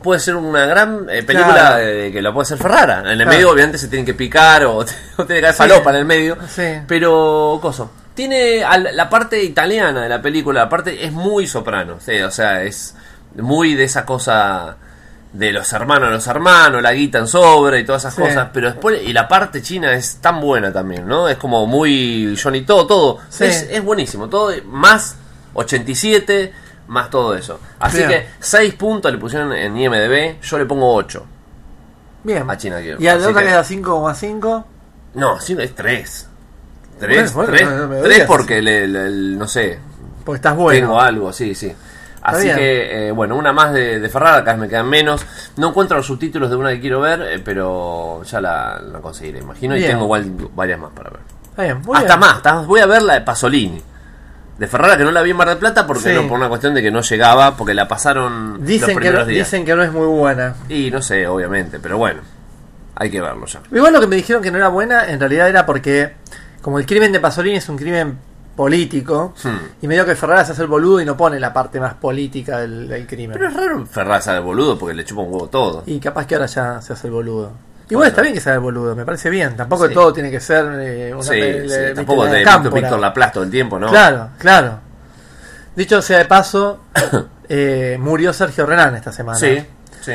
puede ser una gran eh, película Claro. eh, que la puede hacer Ferrara. En el Claro. medio, obviamente, se tienen que picar o, o tiene que caer Sí. falopa en el medio. Sí. Pero, coso. Tiene al- la parte italiana de la película, la parte es muy soprano. Sí, o sea, es muy de esa cosa de los hermanos a los hermanos, la guita en sobre y todas esas Sí. cosas. Pero después, y la parte china es tan buena también, ¿no? Es como muy Johnny, todo, todo. Sí. Es, es buenísimo. Todo más ochenta y siete, más todo eso. Así Bien. que seis puntos le pusieron en I M D B, yo le pongo ocho Bien. a China Girl. Y a la Así otra que- queda cinco coma cinco. No, sí, es tres. Tres, Bueno, bueno, tres, no, no me tres digas. porque le, le- el- no sé, Porque estás bueno. tengo algo, sí, sí. Así bien. que, eh, bueno, una más de, de Ferrara, acá me quedan menos. No encuentro los subtítulos de una que quiero ver, eh, pero ya la, la conseguiré, imagino. Bien. Y tengo igual varias más para ver. Está bien, muy Hasta bien. más, hasta- voy a ver la de Pasolini. De Ferrara, que no la vi en Mar del Plata porque Sí. no, por una cuestión de que no llegaba, porque la pasaron los Dicen que, primeros no, días. dicen que no es muy buena. Y no sé, obviamente, pero bueno, hay que verlo ya. Igual lo que me dijeron que no era buena, en realidad era porque, como el crimen de Pasolini es un crimen político, Hmm. y medio que Ferrara se hace el boludo y no pone la parte más política del, del crimen. Pero es raro Ferrara sea el boludo porque le chupa un huevo todo. Y capaz que ahora ya se hace el boludo. Igual Bueno. está bien que se haga el boludo, me parece bien. Tampoco Sí. todo tiene que ser eh, una Sí, pe- sí, le- tampoco la de de Víctor, Cámpora. Víctor Laplace todo el tiempo, ¿no? Claro, claro. Dicho sea de paso, eh, murió Sergio Renán esta semana. Sí, sí,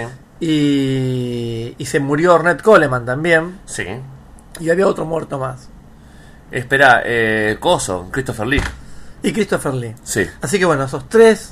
Y, y se murió Ornette Coleman también. sí. Y había otro muerto más. Espera, eh, Coso, Christopher Lee. Y Christopher Lee. Sí. Así que bueno, esos tres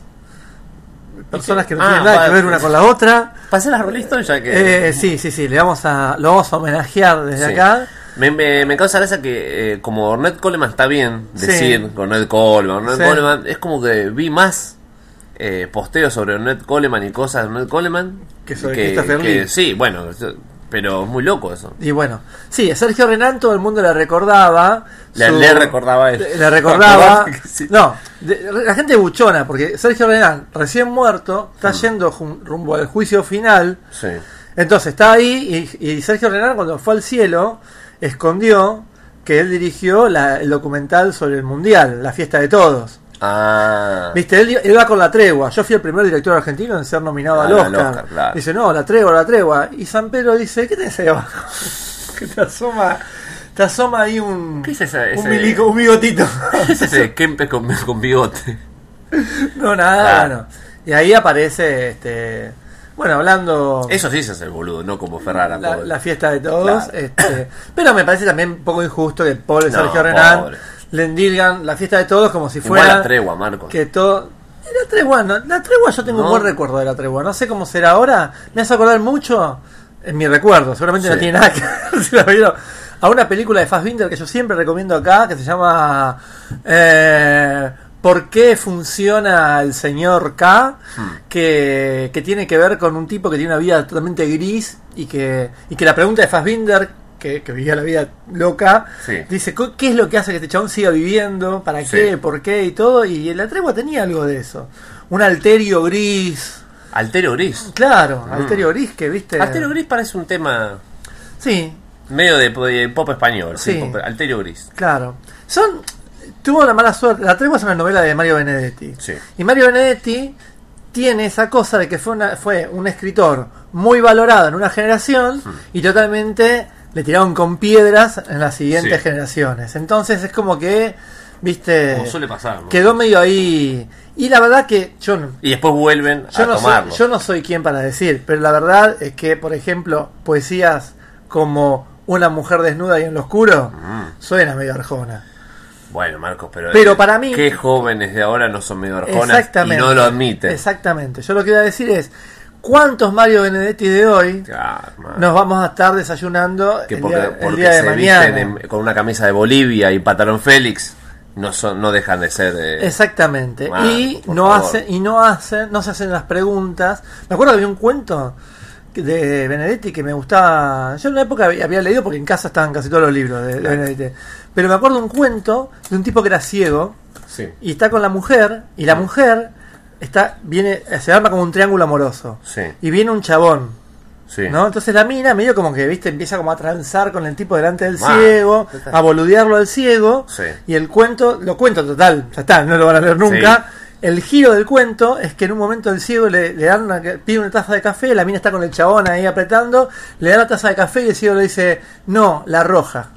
personas que no Ah, tienen nada vale. que ver una con la otra. Pasé la Rolling Stone ya que... Eh, sí, sí, sí, le vamos a, lo vamos a homenajear desde Sí. acá. Me, me, me causa gracia que eh, como Ornette Coleman está bien Sí. decir Ornette Coleman, Ornette Sí. Coleman, es como que vi más eh, posteos sobre Ornette Coleman y cosas de Ornette Coleman Que sobre Christopher que- Lee. sí, bueno, pero es muy loco eso. Y bueno, sí, a Sergio Renán todo el mundo le recordaba. Le, su- le recordaba a él. Le recordaba. Sí. No, de- la gente buchona, porque Sergio Renán, recién muerto, está yendo jum- rumbo al juicio final. Sí. Entonces está ahí y, y Sergio Renán, cuando fue al cielo, escondió que él dirigió la- el documental sobre el mundial, la fiesta de todos. Ah. Viste, él, él va con La Tregua. Yo fui el primer director argentino en ser nominado Ah, al al Oscar. Oscar, claro. Dice, no, La Tregua, La Tregua. Y San Pedro dice, ¿qué tenés ahí abajo? Que te asoma, te asoma ahí un, ¿Qué es ese- un, ese- milico- un bigotito. ¿Qué es ese Kempes con, con bigote? No, nada, Ah. bueno. Y ahí aparece, este, bueno, hablando Eso sí se hace el boludo, no como Ferrara. la, pobre. la fiesta de todos. Claro. Este, pero me parece también un poco injusto que el pobre No, Sergio Renán pobre. le endilgan la fiesta de todos como si Igual fuera la tregua, Marcos. que todo. Y La tregua, no, la tregua yo tengo No. un buen recuerdo de la tregua. No sé cómo será ahora. Me hace acordar mucho en mi recuerdo. Seguramente no Sí. tiene nada que ver si la vieron, a una película de Fassbinder que yo siempre recomiendo acá, que se llama eh, ¿Por qué funciona el señor K? Hmm. Que, que tiene que ver con un tipo que tiene una vida totalmente gris y que, y que la pregunta de Fassbinder, que, que vivía la vida loca, Sí. dice, "¿Qué- ¿qué es lo que hace que este chabón siga viviendo? ¿Para Sí. qué? ¿Por qué? Y todo. Y la tregua tenía algo de eso. Un alterio gris. Alterio Gris. Claro, Mm. alterio gris que viste. Alterio Gris parece un tema Sí, medio de, de pop español. Sí. Sí. pop- Alterio Gris. claro. Son. Tuvo la mala suerte. La tregua es una novela de Mario Benedetti. Sí. Y Mario Benedetti tiene esa cosa de que fue, una, fue un escritor muy valorado en una generación Hmm. y totalmente le tiraron con piedras en las siguientes Sí. generaciones. Entonces es como que, viste, Como suele pasar, ¿no? quedó medio ahí. Y la verdad que yo no, Y después vuelven yo a no, soy, tomarlo. yo no soy quien para decir, pero la verdad es que, por ejemplo, poesías como Una mujer desnuda y en lo oscuro Mm. suena medio arjona. Bueno, Marcos, pero, Pero para mí- ¿qué jóvenes de ahora no son medio arjonas y Exactamente. no lo admiten? Exactamente. Yo lo que iba a decir es, ¿cuántos Mario Benedetti de hoy Claro, man. nos vamos a estar desayunando que el porque, día, el porque día de se mañana? visten en- con una camisa de Bolivia y pantalón Félix, no son, no dejan de ser eh, Exactamente. Marco, y por no favor. hacen, y no hacen, no se hacen las preguntas. Me acuerdo que había un cuento de Benedetti que me gustaba. Yo en una época había, había leído porque en casa estaban casi todos los libros de, de Claro. Benedetti. Pero me acuerdo un cuento de un tipo que era ciego sí, y está con la mujer y la mujer está viene se arma como un triángulo amoroso sí, y viene un chabón. sí. ¿No? Entonces la mina medio como que, viste, empieza como a transar con el tipo delante del Ah, ciego, total. a boludearlo al ciego, Sí. y el cuento, lo cuento total, ya está, no lo van a leer nunca, el giro del cuento es que en un momento el ciego le, le dan una, pide una taza de café, la mina está con el chabón ahí apretando, le da la taza de café y el ciego le dice, no, la roja.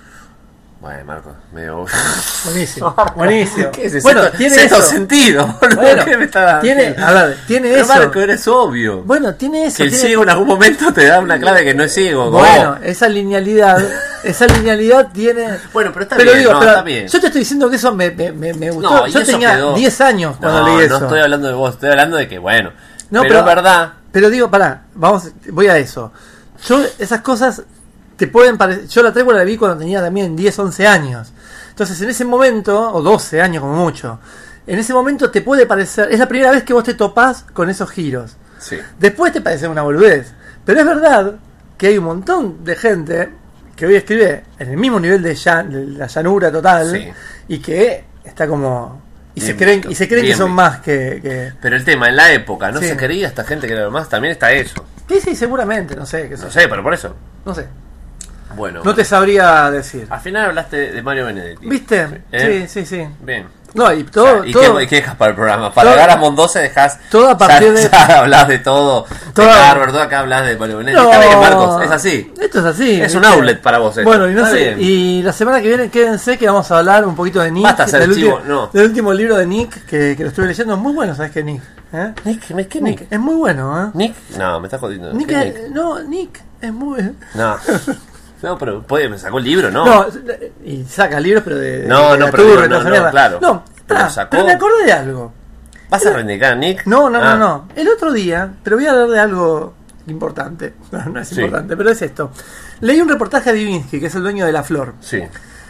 Bueno, Marcos, medio... Buenísimo, buenísimo. ¿Qué es eso? Bueno, tiene eso. sentido, bueno, ¿qué me está tiene, a ver, tiene Pero eso. Marco, eres obvio. Bueno, tiene eso. Que el tiene... ciego en algún momento te da una clave que no es ciego. Bueno, oh. esa linealidad, esa linealidad tiene... Bueno, pero está pero bien, digo, no, pero está bien. Yo te estoy diciendo que eso me, me, me, me gustó. No, yo tenía quedó... diez años cuando no, leí eso. No estoy hablando de vos, estoy hablando de que, bueno, no, pero, pero es verdad. Pero digo, pará, vamos, voy a eso. Yo, esas cosas te pueden parecer... Yo la tregua la vi cuando tenía también diez, once años. Entonces, en ese momento, o doce años como mucho, en ese momento te puede parecer... Es la primera vez que vos te topás con esos giros. Sí. Después te parece una boludez. Pero es verdad que hay un montón de gente que hoy escribe en el mismo nivel de, llan, de la llanura total, sí. Y que está como... Y bien se creen, visto, y se creen que son visto. Más que, que... Pero el tema, en la época, ¿no sí. se quería esta gente que era lo más? También está eso. Sí, sí, seguramente, no sé. Qué no sé, pero por eso. No sé. Bueno. No te sabría decir. Al final hablaste de Mario Benedetti. ¿Viste? ¿Eh? Sí, sí, sí. Bien. No, y todo. O sea, ¿y, todo, qué, ¿y qué dejas para el programa? Para llegar a Mondoza dejas. Todo a partir ya, de. Ya hablas de todo. Todo. De Harvard, todo acá hablas de Mario Benedetti. No, está bien, Marcos, es así. Esto es así. Es un outlet para vos. Esto. Bueno, y no está sé. Bien. Y la semana que viene, quédense que vamos a hablar un poquito de Nick. Basta ser del, chivo, último, no. del último libro de Nick que, que lo estuve leyendo. Muy bueno, ¿sabes qué, Nick? ¿Eh? Nick, ¿qué Nick? Nick? Es muy bueno, ¿eh? Nick, no, me estás jodiendo. Nick, es, Nick? No, Nick es muy. No. No, pero puede, me sacó el libro, ¿no? No, y saca libros, pero de. No, de no, pero digo, no, no, claro. No, pero, ah, pero me acordé de algo. ¿Vas a reivindicar a Nick? No, no, ah. no, no. El otro día, pero voy a hablar de algo importante. No, no es sí. importante, pero es esto. Leí un reportaje a Divinsky, que es el dueño de La Flor. Sí.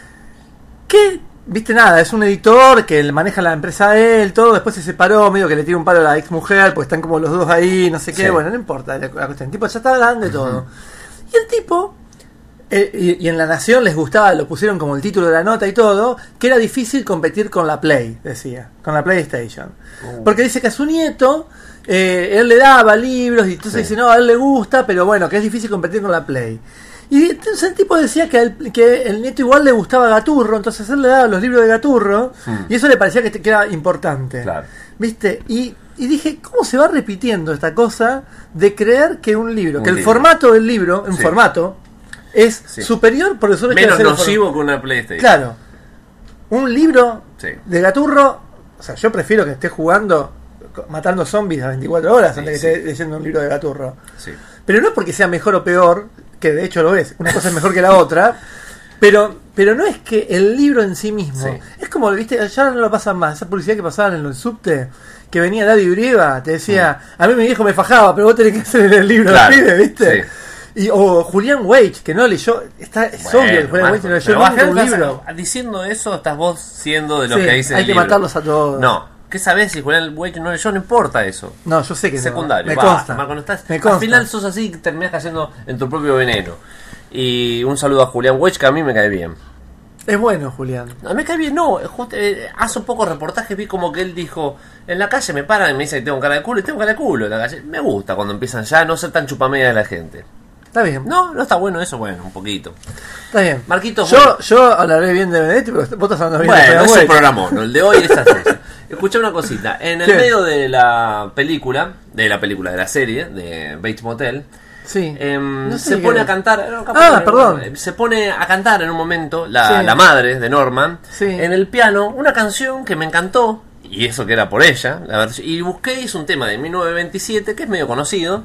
Que, viste, nada, es un editor que maneja la empresa de él, todo. Después se separó, medio que le tira un palo a la ex mujer, pues están como los dos ahí, no sé qué. Sí. Bueno, no importa la cuestión. El tipo ya está grande y todo. Uh-huh. Y el tipo. Eh, y, y en La Nación les gustaba, lo pusieron como el título de la nota y todo, que era difícil competir con la Play, decía, con la PlayStation. Uh. Porque dice que a su nieto, eh, él le daba libros y entonces sí. dice, no, a él le gusta, pero bueno, que es difícil competir con la Play. Y entonces el tipo decía que, el, que el nieto igual le gustaba Gaturro, entonces él le daba los libros de Gaturro mm. y eso le parecía que, te, que era importante. Claro. ¿Viste? Y, y dije, ¿cómo se va repitiendo esta cosa de creer que un libro, un que libro. el formato del libro, un sí. formato... es sí. superior por el solo menos nocivo que una PlayStation. Claro. Un libro sí. de Gaturro, o sea, yo prefiero que esté jugando matando zombies a veinticuatro horas sí, antes sí. que esté leyendo un libro de Gaturro. Sí. Pero no es porque sea mejor o peor, que de hecho lo es, una cosa es mejor que la otra, pero pero no es que el libro en sí mismo, sí. es como, viste, ya no lo pasan más, esa publicidad que pasaban en el subte, que venía Daddy Urieva, te decía, mm. a mí mi viejo me fajaba, pero vos tenés que hacer el libro claro. de pibes, ¿viste? Sí. Y, o Julián Wage, que no leyó, está, es bueno, obvio que Julián Wage no leyó nunca un libro. Diciendo eso, estás vos siendo de lo sí, que dice hay el que libro. Matarlos a todos. No, ¿qué sabés si Julián Wage no leyó? No importa eso. No, yo sé que secundario. No. Me Va, consta. Marco, no estás, me consta. Al final sos así, terminás cayendo en tu propio veneno. Y un saludo a Julián Wage, que a mí me cae bien. Es bueno, Julián. A mí me cae bien, no. Just, eh, hace pocos reportajes vi como que él dijo, en la calle me paran y me dicen que tengo cara de culo y tengo cara de culo en la calle. Me gusta cuando empiezan ya a no ser tan chupamedia de la gente. Está bien. No, no está bueno eso, bueno, un poquito. Está bien. Marquitos, yo, bueno. yo hablaré bien de Benedetti, pero vos estás hablando bien bueno, de Bueno, es un programón, ¿no? El de hoy es así. Escuchá una cosita. En el ¿Qué? medio de la película, de la película, de la serie, de Bates Motel, sí. eh, no sé se pone a cantar. No, ah, no, perdón. Se pone a cantar en un momento la, sí. la madre de Norman sí. en el piano una canción que me encantó. Y eso que era por ella. La versión, y busqué, hice un tema de mil novecientos veintisiete que es medio conocido.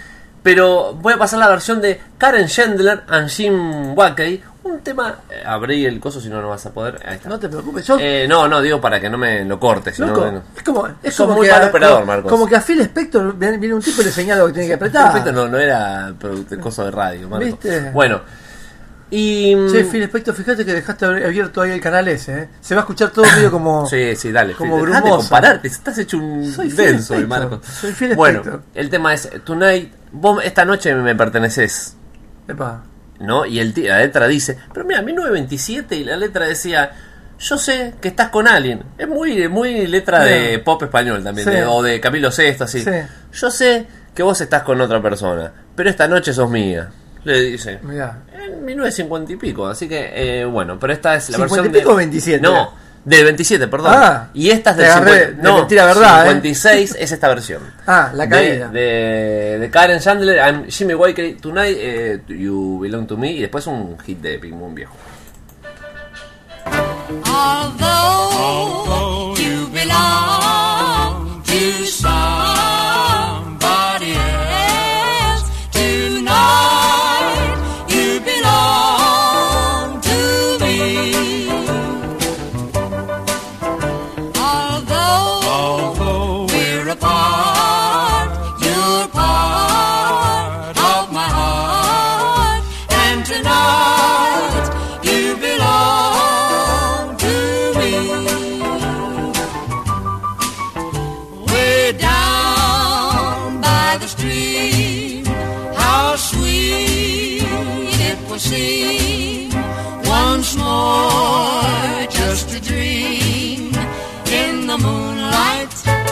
Pero voy a pasar la versión de Karen Chandler and Jim Wackey. Un tema. Eh, abrí el coso, si no, no vas a poder. Ahí está. No te preocupes. Yo... Eh, no, no, digo para que no me lo cortes. Si Loco, no, es como. Es Sos como muy que mal a, operador, como, Marcos. Como que a Phil Spector viene, viene un tipo y le señala lo que tiene que apretar. Phil Spector no, no era coso de radio, Marcos. ¿Viste? Bueno. Y. Che, Phil Spector, fíjate que dejaste abierto ahí el canal ese, ¿eh? Se va a escuchar todo medio como. Sí, sí, dale. Como Phil, brumoso. Dejate compararte, estás hecho un Soy denso, Marcos. Soy Phil bueno, Spector. el tema es: Tonight, vos esta noche me perteneces. Epa. ¿No? Y el la letra dice, pero mira, mil novecientos veintisiete y la letra decía, yo sé que estás con alguien. Es muy muy letra sí. de pop español también, sí. de, o de Camilo Sesto, así. Sí. Yo sé que vos estás con otra persona, pero esta noche sos mía. Le dice. Mirá. En mil novecientos cincuenta y pico, así que, eh, bueno, pero esta es la ¿cincuenta versión y pico de... o veintisiete? No, Del veintisiete, perdón. Ah, y esta es del agarré, cincuenta, no, de mentira, verdad, cincuenta y seis ¿eh? Es esta versión. Ah, la caída. De, de, de Karen Chandler, I'm Jimmy Wakey Tonight, eh, You Belong to Me. Y después un hit de Pink Moon viejo. Although, Although you belong to somebody else, tonight you belong to me. Although, Although we're apart, you're part of my heart, and tonight you belong to me. Way down by the stream, how sweet it will seem once more just a dream in the moonlight.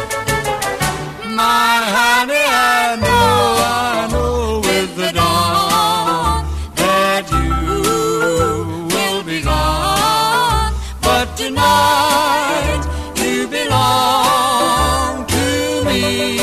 My honey, I know, I know with the dawn that you will be gone, but tonight you belong to me.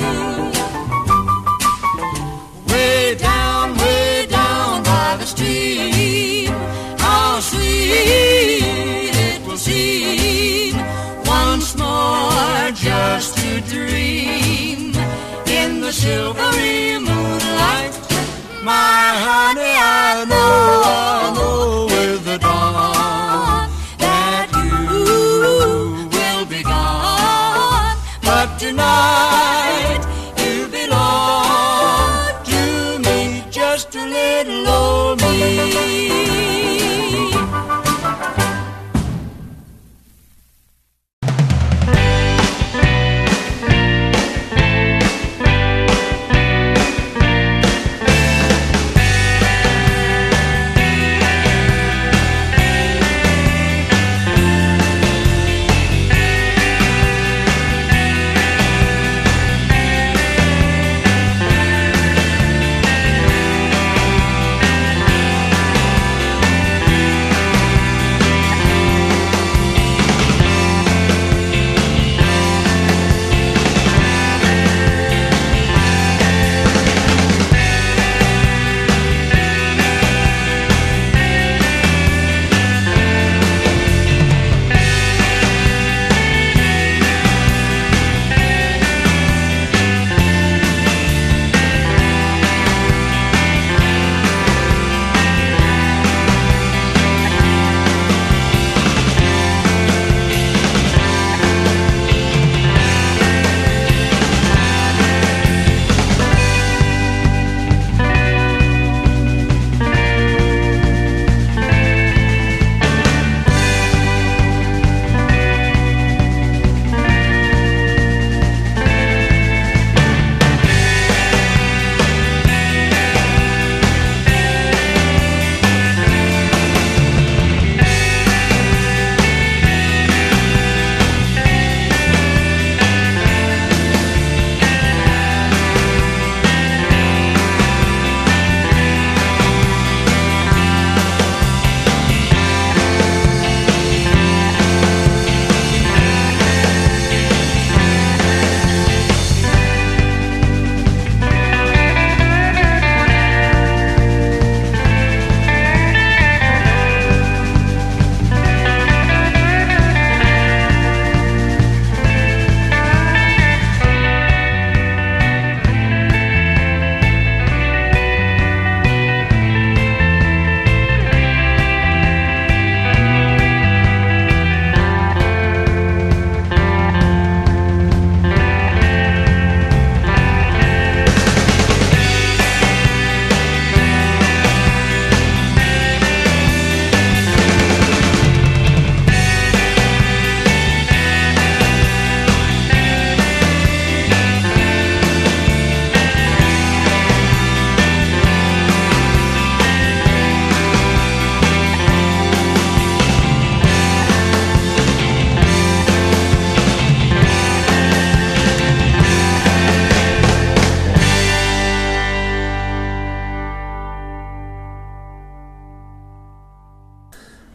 Way down, way down by the stream, how sweet it will seem once more just to dream in the silvery moonlight. My honey, I know, I know with the dawn that you will be gone, but tonight you belong to me, just a little old me.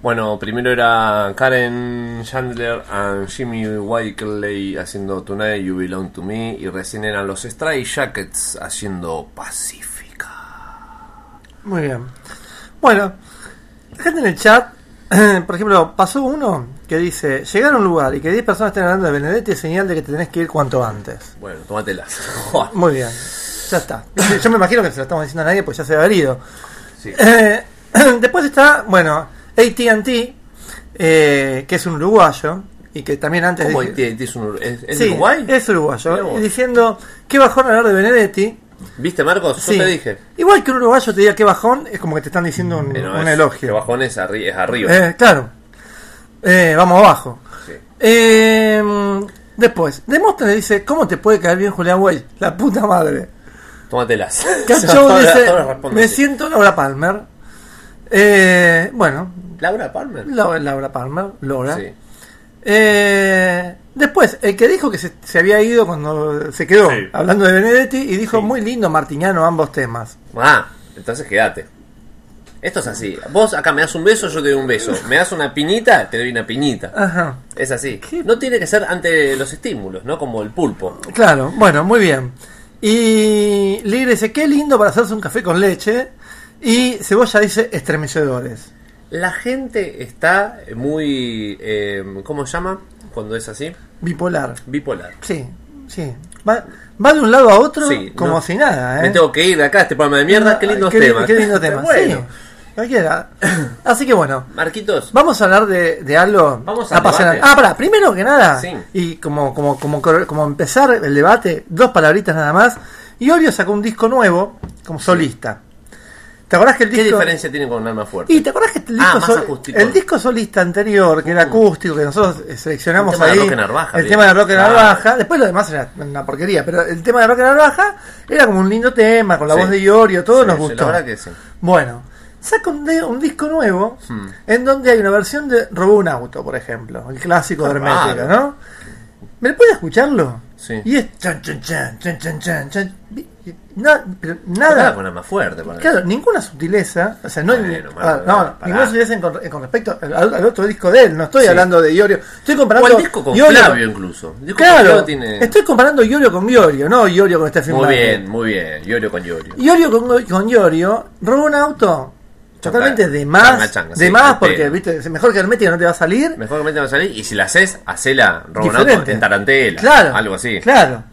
Bueno, primero era Karen Chandler and Jimmy Wakely haciendo Tonight You Belong to Me. Y recién eran los Stray Jackets haciendo Pacífica. Muy bien. Bueno, la gente en el chat, por ejemplo, pasó uno que dice: llegar a un lugar y que diez personas estén hablando de Benedetti es señal de que te tenés que ir cuanto antes. Bueno, tómatelas. Muy bien, ya está. Yo me imagino que se lo estamos diciendo a nadie, pues ya se ha herido. Sí. Eh, después está, bueno, A T and T, eh, que es un uruguayo y que también antes ¿Cómo dije, es, es, un, es, es sí, Uruguay? es uruguayo, diciendo qué bajón hablar de Benedetti. ¿Viste, Marcos? Sí. Yo te dije. Igual que un uruguayo te diga qué bajón, es como que te están diciendo un, Eh, no, un es, elogio. Que bajón es, arri es arriba. Eh, claro. Eh, vamos abajo. Sí. Eh, después, Demóstenes dice: ¿cómo te puede caer bien Julián Weich? La puta madre. Tómatelas. Cacho dice: Ahora responde me así. siento Laura Palmer. Eh, bueno, Laura Palmer. Laura, Laura Palmer, Laura. Sí. Eh, después, el que dijo que se, se había ido cuando se quedó Sí. hablando de Benedetti y dijo: Sí. muy lindo Martiñano ambos temas. Ah, entonces quédate. Esto es así. Vos acá me das un beso, yo te doy un beso. Me das una piñita, te doy una piñita. Ajá. Es así. ¿Qué? No tiene que ser ante los estímulos, ¿no? Como el pulpo. Claro, bueno, muy bien. Y Ligre dice: qué lindo para hacerse un café con leche. Y Cebolla dice: estremecedores. La gente está muy... Eh, ¿Cómo se llama? Cuando es así. Bipolar. Bipolar. Sí, sí. Va, va de un lado a otro Sí, como no. si nada, ¿eh? Me tengo que ir de acá, este programa de mierda. Qué lindos qué, temas. Qué lindo tema. Bueno. Sí, cualquiera. Así que bueno, Marquitos. vamos a hablar de, de algo Vamos al apasionante. debate. Ah, pará, primero que nada, Sí. y como, como, como, como empezar el debate, dos palabritas nada más. Iorio sacó un disco nuevo como solista. ¿Te acordás que el ¿Qué disco... diferencia tiene con un alma fuerte? Y te acordás que el Ah, disco, más sol- acústico. el disco solista anterior, que era acústico, que nosotros eh, seleccionamos El tema de ahí, Roque Narvaja, el bien. tema de Roque Claro. Narvaja, después lo demás era una porquería, pero el tema de Roque Narvaja era como un lindo tema, con la Sí. voz de Iorio, todo Sí, nos sí, gustó. la verdad que sí. Bueno, saca un, de- un disco nuevo, Hmm. en donde hay una versión de Robó un auto, por ejemplo, el clásico de Qué Hermética, raro. ¿no? ¿Me puede escucharlo? Sí. Y es chan, chan, chan, chan, chan, chan, chan. Na- pero Nada nada. con alma fuerte. Para Claro, ninguna sutileza, o sea, no, hay- Bueno, ah, Marco, no, pará. ninguna sutileza en con, en con respecto al, al otro disco de él, no estoy Sí. hablando de Iorio, estoy O comparando el disco con Iorio Flavio incluso. El disco con Claro, Flavio tiene... estoy comparando Iorio con Iorio, no Iorio con Stephen Muy Martin. bien, muy bien. Iorio con Iorio. Iorio con, con Iorio robó un auto totalmente de más, Changa, changa, de sí, más al porque pelo. viste, es mejor que Hermética no te va a salir. Mejor que metan a salir. Y si la haces, hacela Robo un Diferente. auto en tarantela. Claro, Algo así. Claro.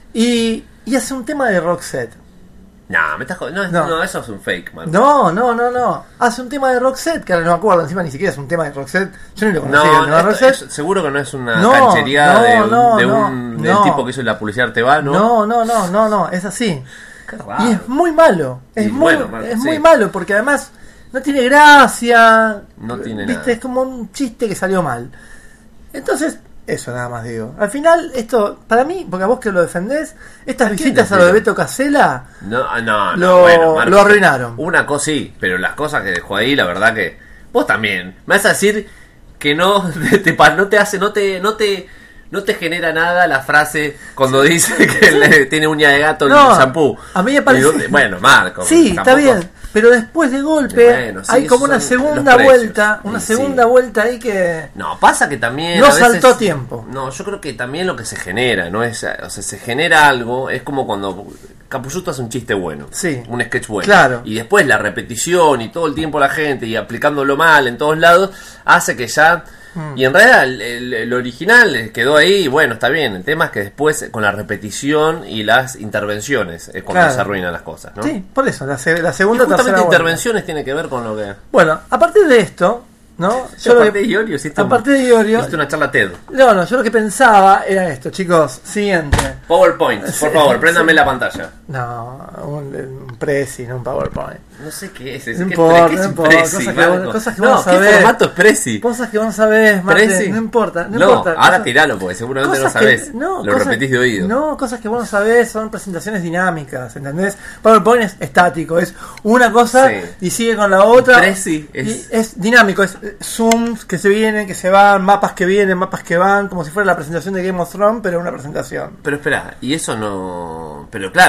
Y, y hace un tema de Roxette. No, me estás jod- no, es- No. no, eso es un fake, man. No, no, no, no. Hace un tema de Roxette, que ahora no me acuerdo, encima ni siema es un tema de Roxette. Yo ni lo conocía. el tema de No, esto Roxette. es- seguro que no es una No, canchería no, de, un- no, de no, un del no. tipo que hizo la publicidad Artebano. No, no, no, no, no, es así. Qué raro. Y es muy malo. Es, Y muy, bueno, Marco, es sí. muy malo porque además no tiene gracia. No tiene ¿Viste? nada. Es como un chiste que salió mal. Entonces, eso nada más digo. Al final, esto, para mí, porque a vos que lo defendés, estas quién visitas a lo de defiendo? Beto Casella, No, no, no. Lo- bueno, Marco, lo arruinaron. Una cosa sí, pero las cosas que dejó ahí, la verdad que. Vos también. Me vas a decir que no te, pa- no te hace, no te, no te. No te genera nada la frase cuando dice que le tiene uña de gato No, el shampoo. a mí me parece- ¿Y dónde? Bueno, Marco. sí, está tampoco- bien. Pero después de golpe, Bueno, sí, hay como esos una son segunda los precios. vuelta, una Y sí. segunda vuelta ahí que... No, pasa que también. No a veces- saltó a tiempo. No, yo creo que también lo que se genera, ¿no? Es, o sea, se genera algo, es como cuando Capulluto hace un chiste bueno. Sí. Un sketch bueno. Claro. Y después la repetición y todo el tiempo la gente y aplicándolo mal en todos lados, hace que ya. Y en realidad el, el- el original quedó ahí y bueno, está bien. El tema es que después con la repetición y las intervenciones es cuando Claro. se arruinan las cosas, ¿no? Sí, por eso, la, se- la Y segunda justamente tercera vuelta. intervenciones tiene que ver con lo que... Bueno, a partir de esto, ¿no? Yo lo aparte que- de Iorio, hiciste, a un- partir de Iorio, hiciste una charla TED. no, no, yo lo que pensaba era esto, chicos, siguiente. PowerPoint, por Sí, favor, préndame sí. la pantalla. No, un, un Prezi, no un PowerPoint. No sé qué es, es No ¿qué, importa, ¿qué es no un importa, Prezi, cosas que vos- Marco? cosas que no, vos ¿qué sabés. formato es Prezi? Cosas que vos no sabés, Mate, Prezi. no importa, no, No, importa. ahora Cosas- tiralo porque seguramente no cosas sabés. que- no, lo cosas- repetís de oído. No, cosas que vos no sabés son presentaciones dinámicas, ¿entendés? PowerPoint es estático, es una cosa Sí. y sigue con la otra. Prezi es- Y es dinámico, es eh, zooms que se vienen, que se van, mapas que vienen, mapas que van, como si fuera la presentación de Game of Thrones, pero una presentación. Pero espera, y eso no... Pero claro,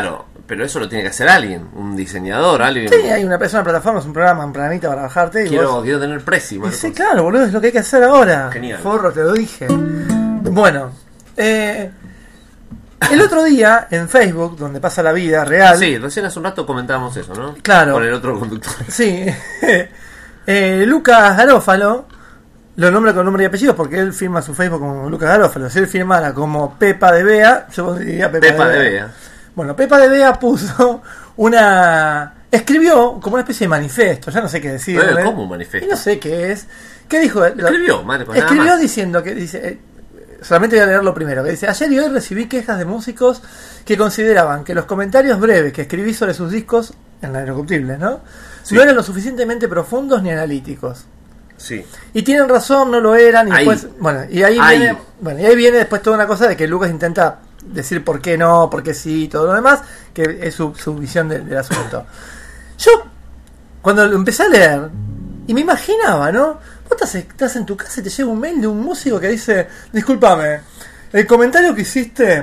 pero eso lo tiene que hacer alguien, un diseñador, alguien. Sí, hay una, es una plataforma, es un programa, un programita para bajarte. Y quiero, vos... quiero tener Prezi, Marcos. Sí, claro, boludo, es lo que hay que hacer ahora. Genial. Forro, te lo dije. Bueno, eh, el otro día en Facebook, donde pasa la vida real. Sí, recién hace un rato comentábamos eso, ¿no? Claro. Con el otro conductor. Sí. eh, Lucas Garófalo lo nombra con nombre y apellido porque él firma su Facebook como Lucas Garófalo. Si él firmara como Pepa de Bea, yo diría Pepa, Pepa de, de Bea. Bea. Bueno, Pepa de Bea puso una... Escribió como una especie de manifiesto, ya no sé qué decir. ¿Eh? ¿Cómo un manifiesto? Y no sé qué es. ¿Qué dijo? Escribió, madre, pues Escribió nada más. diciendo que dice... Eh, solamente voy a leer lo primero, que dice: ayer y hoy recibí quejas de músicos que consideraban que los comentarios breves que escribí sobre sus discos, en la Inocuptibles, ¿no? Sí. No eran lo suficientemente profundos ni analíticos. Sí. Y tienen razón, no lo eran, y ahí. después, bueno, y ahí, ahí viene, bueno, y ahí viene después toda una cosa de que Lucas intenta decir por qué no, por qué sí, y todo lo demás, que es su, su visión de, del asunto. Yo, cuando lo empecé a leer, y me imaginaba, ¿no? Vos estás, estás en tu casa y te llega un mail de un músico que dice: discúlpame, el comentario que hiciste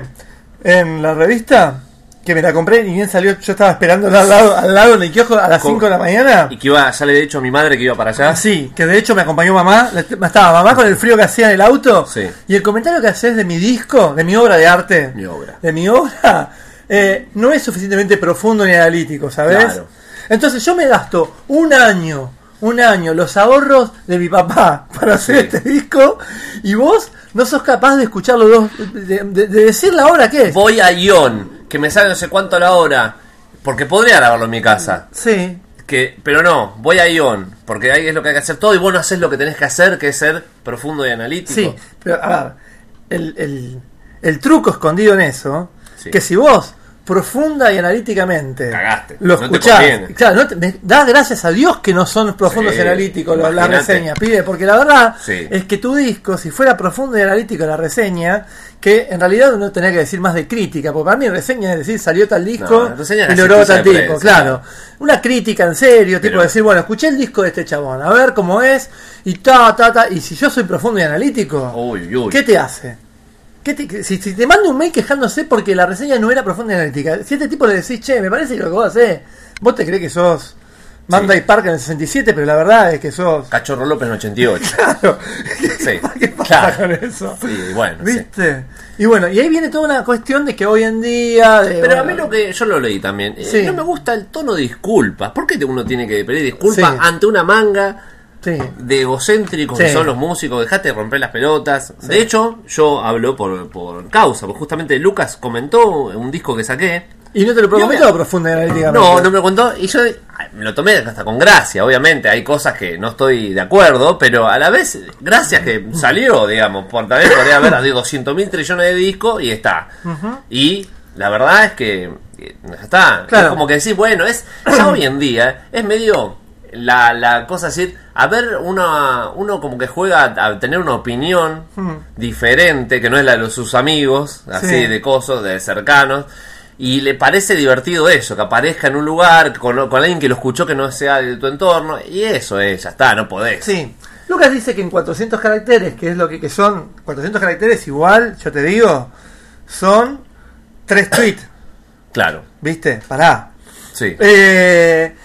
en la revista, que me la compré y bien salió, yo estaba esperando al lado, al lado del kiosco a las cinco de la mañana. Y que iba, ya le he dicho a mi madre que iba para allá. Sí, que de hecho me acompañó mamá, estaba mamá con el frío que hacía en el auto. Sí. Y el comentario que haces de mi disco, de mi obra de arte, mi obra. de mi obra, eh, no es suficientemente profundo ni analítico, ¿sabes? Claro. Entonces yo me gasto un año, un año, los ahorros de mi papá para hacer sí. este disco, y vos no sos capaz de escuchar los dos, de, de, de decir la obra que es. Voy a Ion, que me sale no sé cuánto la hora, porque podría grabarlo en mi casa. Sí. Que, pero no, voy a Ion, porque ahí es lo que hay que hacer todo, y vos no haces lo que tenés que hacer, que es ser profundo y analítico. Sí, pero a ver, el, el, el truco escondido en eso, sí. que si vos profunda y analíticamente cagaste, lo no escuchás, claro, no te, me, da gracias a Dios que no son profundos sí, y analíticos los, la reseña, pibe, porque la verdad sí. es que tu disco, si fuera profundo y analítico la reseña, que en realidad uno tenía que decir más de crítica, porque para mí reseña es decir, salió tal disco no, y logró tal tipo, claro, una crítica en serio, tipo pero, decir, bueno, escuché el disco de este chabón, a ver cómo es, y ta, ta, ta, y si yo soy profundo y analítico, uy, uy. ¿qué te hace? ¿Qué te, si, si te mando un mail quejándose porque la reseña no era profunda y analítica, si a este tipo le decís, che, me parece que lo que vos hacés, vos te crees que sos Monday sí. Park en el sesenta y siete, pero la verdad es que sos Cachorro López en el ochenta y ocho. Claro. Sí. ¿Qué pasa claro. con eso? Sí, bueno. ¿Viste? Sí. Y bueno, y ahí viene toda una cuestión de que hoy en día. De, pero bueno, a mí lo que yo lo leí también. Sí. Eh, no me gusta el tono de disculpas. ¿Por qué uno tiene que pedir disculpas sí. ante una manga? Sí. De egocéntricos sí. que son los músicos, dejate de romper las pelotas. Sí. De hecho, yo hablo por, por causa, porque justamente Lucas comentó un disco que saqué. ¿Y no te lo comentó profunda y analíticamente? No, no me lo contó. Y yo me lo tomé hasta con gracia, obviamente. Hay cosas que no estoy de acuerdo, pero a la vez, gracias que salió, digamos. Por tal vez podría haber doscientos mil trillones de discos y está. Uh-huh. Y la verdad es que está. Claro. Es como que decís, bueno, es ya hoy en día es medio la, la cosa decir, a ver, uno, uno como que juega a tener una opinión hmm. diferente, que no es la de los, sus amigos, así sí. de cosos, de cercanos, y le parece divertido eso, que aparezca en un lugar con, con alguien que lo escuchó que no sea de tu entorno, y eso es, ya está, no podés. Sí. Lucas dice que en cuatrocientos caracteres, que es lo que, que son, cuatrocientos caracteres igual, yo te digo, son tres tweets. Claro. ¿Viste? Pará. Sí. Eh...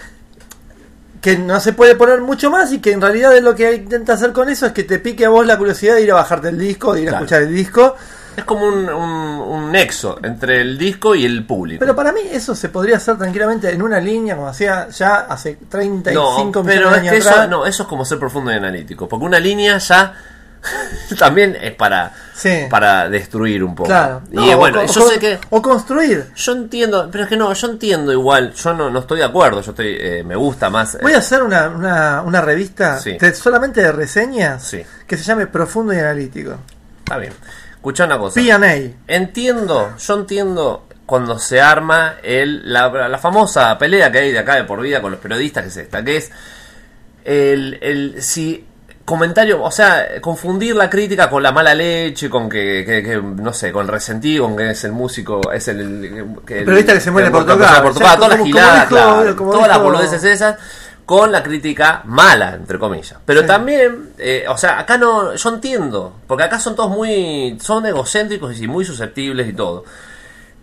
que no se puede poner mucho más y que en realidad lo que intenta hacer con eso es que te pique a vos la curiosidad de ir a bajarte el disco, de ir claro. a escuchar el disco. Es como un, un, un nexo entre el disco y el público. Pero para mí eso se podría hacer tranquilamente en una línea, como hacía ya hace treinta y cinco no, pero millones de años es que atrás. Eso, no, eso es como ser profundo y analítico. Porque una línea ya también es para sí. para destruir un poco. Claro. Y no, bueno, o, yo o, sé que o construir. Yo entiendo, pero es que no, yo entiendo igual. Yo no, no estoy de acuerdo. Yo estoy, eh, me gusta más. Eh. Voy a hacer una, una, una revista sí. de, solamente de reseñas sí. que se llame Profundo y Analítico. Está bien. Escuchá una cosa. P and A. Entiendo, yo entiendo cuando se arma el la, la famosa pelea que hay de acá de por vida con los periodistas, que es esta, que es el, el si comentario, o sea, confundir la crítica con la mala leche, con que, que, que no sé, con resentido, con que es el músico, es el, el, que el periodista que se muere por tocar, por tocar, todas las giladas, claro, como todas dijo... las boludeces esas, con la crítica mala, entre comillas. Pero sí. también, eh, o sea, acá no, yo entiendo, porque acá son todos muy, son egocéntricos y muy susceptibles y todo.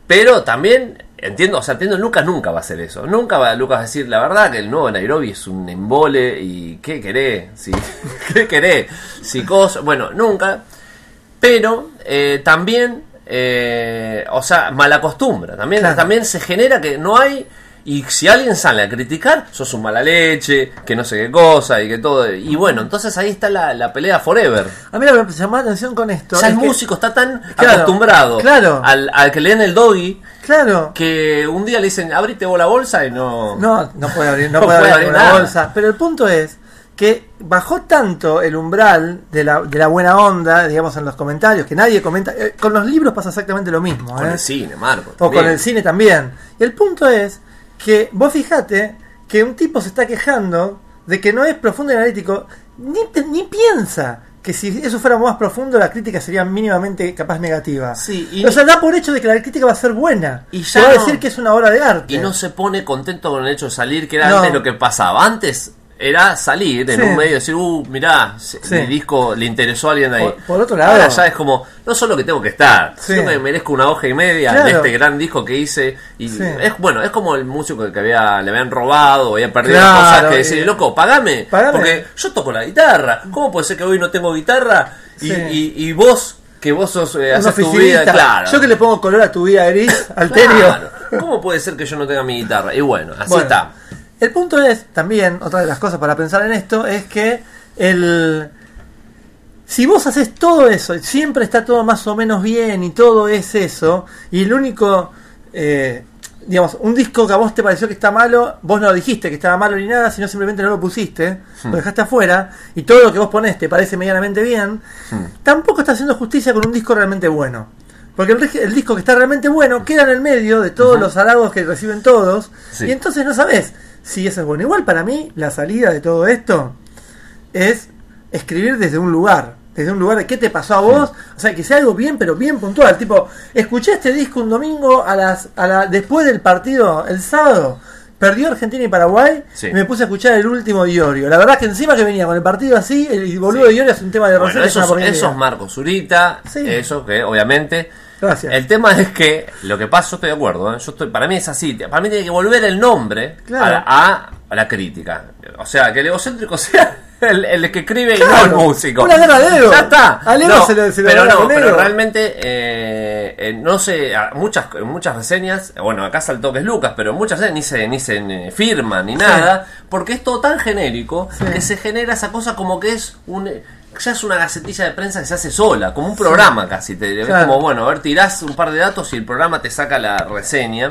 Pero también entiendo, o sea, entiendo, Lucas nunca va a hacer eso. Nunca va Lucas a decir, la verdad que el nuevo Nairobi es un embole y ¿qué querés? Si, ¿Qué querés? Si cos... Bueno, nunca. Pero eh, también, eh, o sea, malacostumbra. También, claro. también se genera que no hay... Y si alguien sale a criticar, sos un mala leche, que no sé qué cosa y que todo. Y bueno, entonces ahí está la, la pelea forever. A mí lo que me llamó la atención con esto. O sea, es el que, músico está tan claro, acostumbrado claro. Al, al que le den el doggy. Claro. Que un día le dicen, abrite vos la bolsa y no. No, no puede abrir, no no puede puede abrir abrir la nada. bolsa. Pero el punto es que bajó tanto el umbral de la, de la buena onda, digamos, en los comentarios, que nadie comenta. Eh, con los libros pasa exactamente lo mismo. Con ¿eh? el cine, Marco. O con el cine también. Y el punto es que vos fijate que un tipo se está quejando de que no es profundo y analítico, ni, ni piensa que si eso fuera más profundo la crítica sería mínimamente capaz negativa. Sí, y o sea, da por hecho de que la crítica va a ser buena. Y se ya va a no, decir que es una obra de arte. Y no se pone contento con el hecho de salir, que era no. antes lo que pasaba. Antes era salir en sí. un medio y decir, uh, mirá, sí. mi disco le interesó a alguien ahí. Por, por otro lado, ahora ya es como, no solo que tengo que estar, sí. sino que merezco una hoja y media claro. de este gran disco que hice. Y sí. es bueno, es como el músico que había, le habían robado o había perdido claro, cosas, que decir, loco, pagame, pagame, porque yo toco la guitarra. ¿Cómo puede ser que hoy no tengo guitarra? Y, sí. y, y vos, que vos sos eh, un haces tu vida, claro. Yo que le pongo color a tu vida gris, alterio. Claro. ¿Cómo puede ser que yo no tenga mi guitarra? Y bueno, así bueno. está. El punto es, también, otra de las cosas para pensar en esto, es que el si vos haces todo eso, siempre está todo más o menos bien y todo es eso, y el único, eh, digamos, un disco que a vos te pareció que está malo, vos no lo dijiste que estaba malo ni nada, sino simplemente no lo pusiste, hmm. lo dejaste afuera, y todo lo que vos ponés te parece medianamente bien, hmm. tampoco está haciendo justicia con un disco realmente bueno. Porque el, el disco que está realmente bueno queda en el medio de todos uh-huh. los halagos que reciben todos, sí. y entonces no sabés si eso es bueno. Igual para mí la salida de todo esto es escribir desde un lugar, desde un lugar de qué te pasó a vos, sí. o sea, que sea algo bien, pero bien puntual, tipo, escuché este disco un domingo a las a la después del partido el sábado, perdió Argentina y Paraguay, sí. y me puse a escuchar el último de Iorio. La verdad que encima que venía con el partido así, el boludo sí. de Iorio es un tema de bueno, Rosetta. Esos, esos Marcos Zurita, sí. eso que obviamente... Gracias. El tema es que lo que pasa, yo estoy de acuerdo, ¿eh? yo estoy, para mí es así, para mí tiene que volver el nombre claro. a, a, a la crítica, o sea, que el egocéntrico sea el, el que escribe claro. y no el músico. Una guerra de ego. Ya está. Al ego no, se lo, se lo pero no, pero ego. realmente eh, eh, no sé, muchas muchas reseñas, bueno, acá saltó que es Lucas, pero muchas veces ni se ni se eh, firman ni sí. nada, porque es todo tan genérico sí. que se genera esa cosa como que es un ya es una gacetilla de prensa que se hace sola, como un programa sí. casi. Te, claro. Es como, bueno, a ver, tirás un par de datos y el programa te saca la reseña.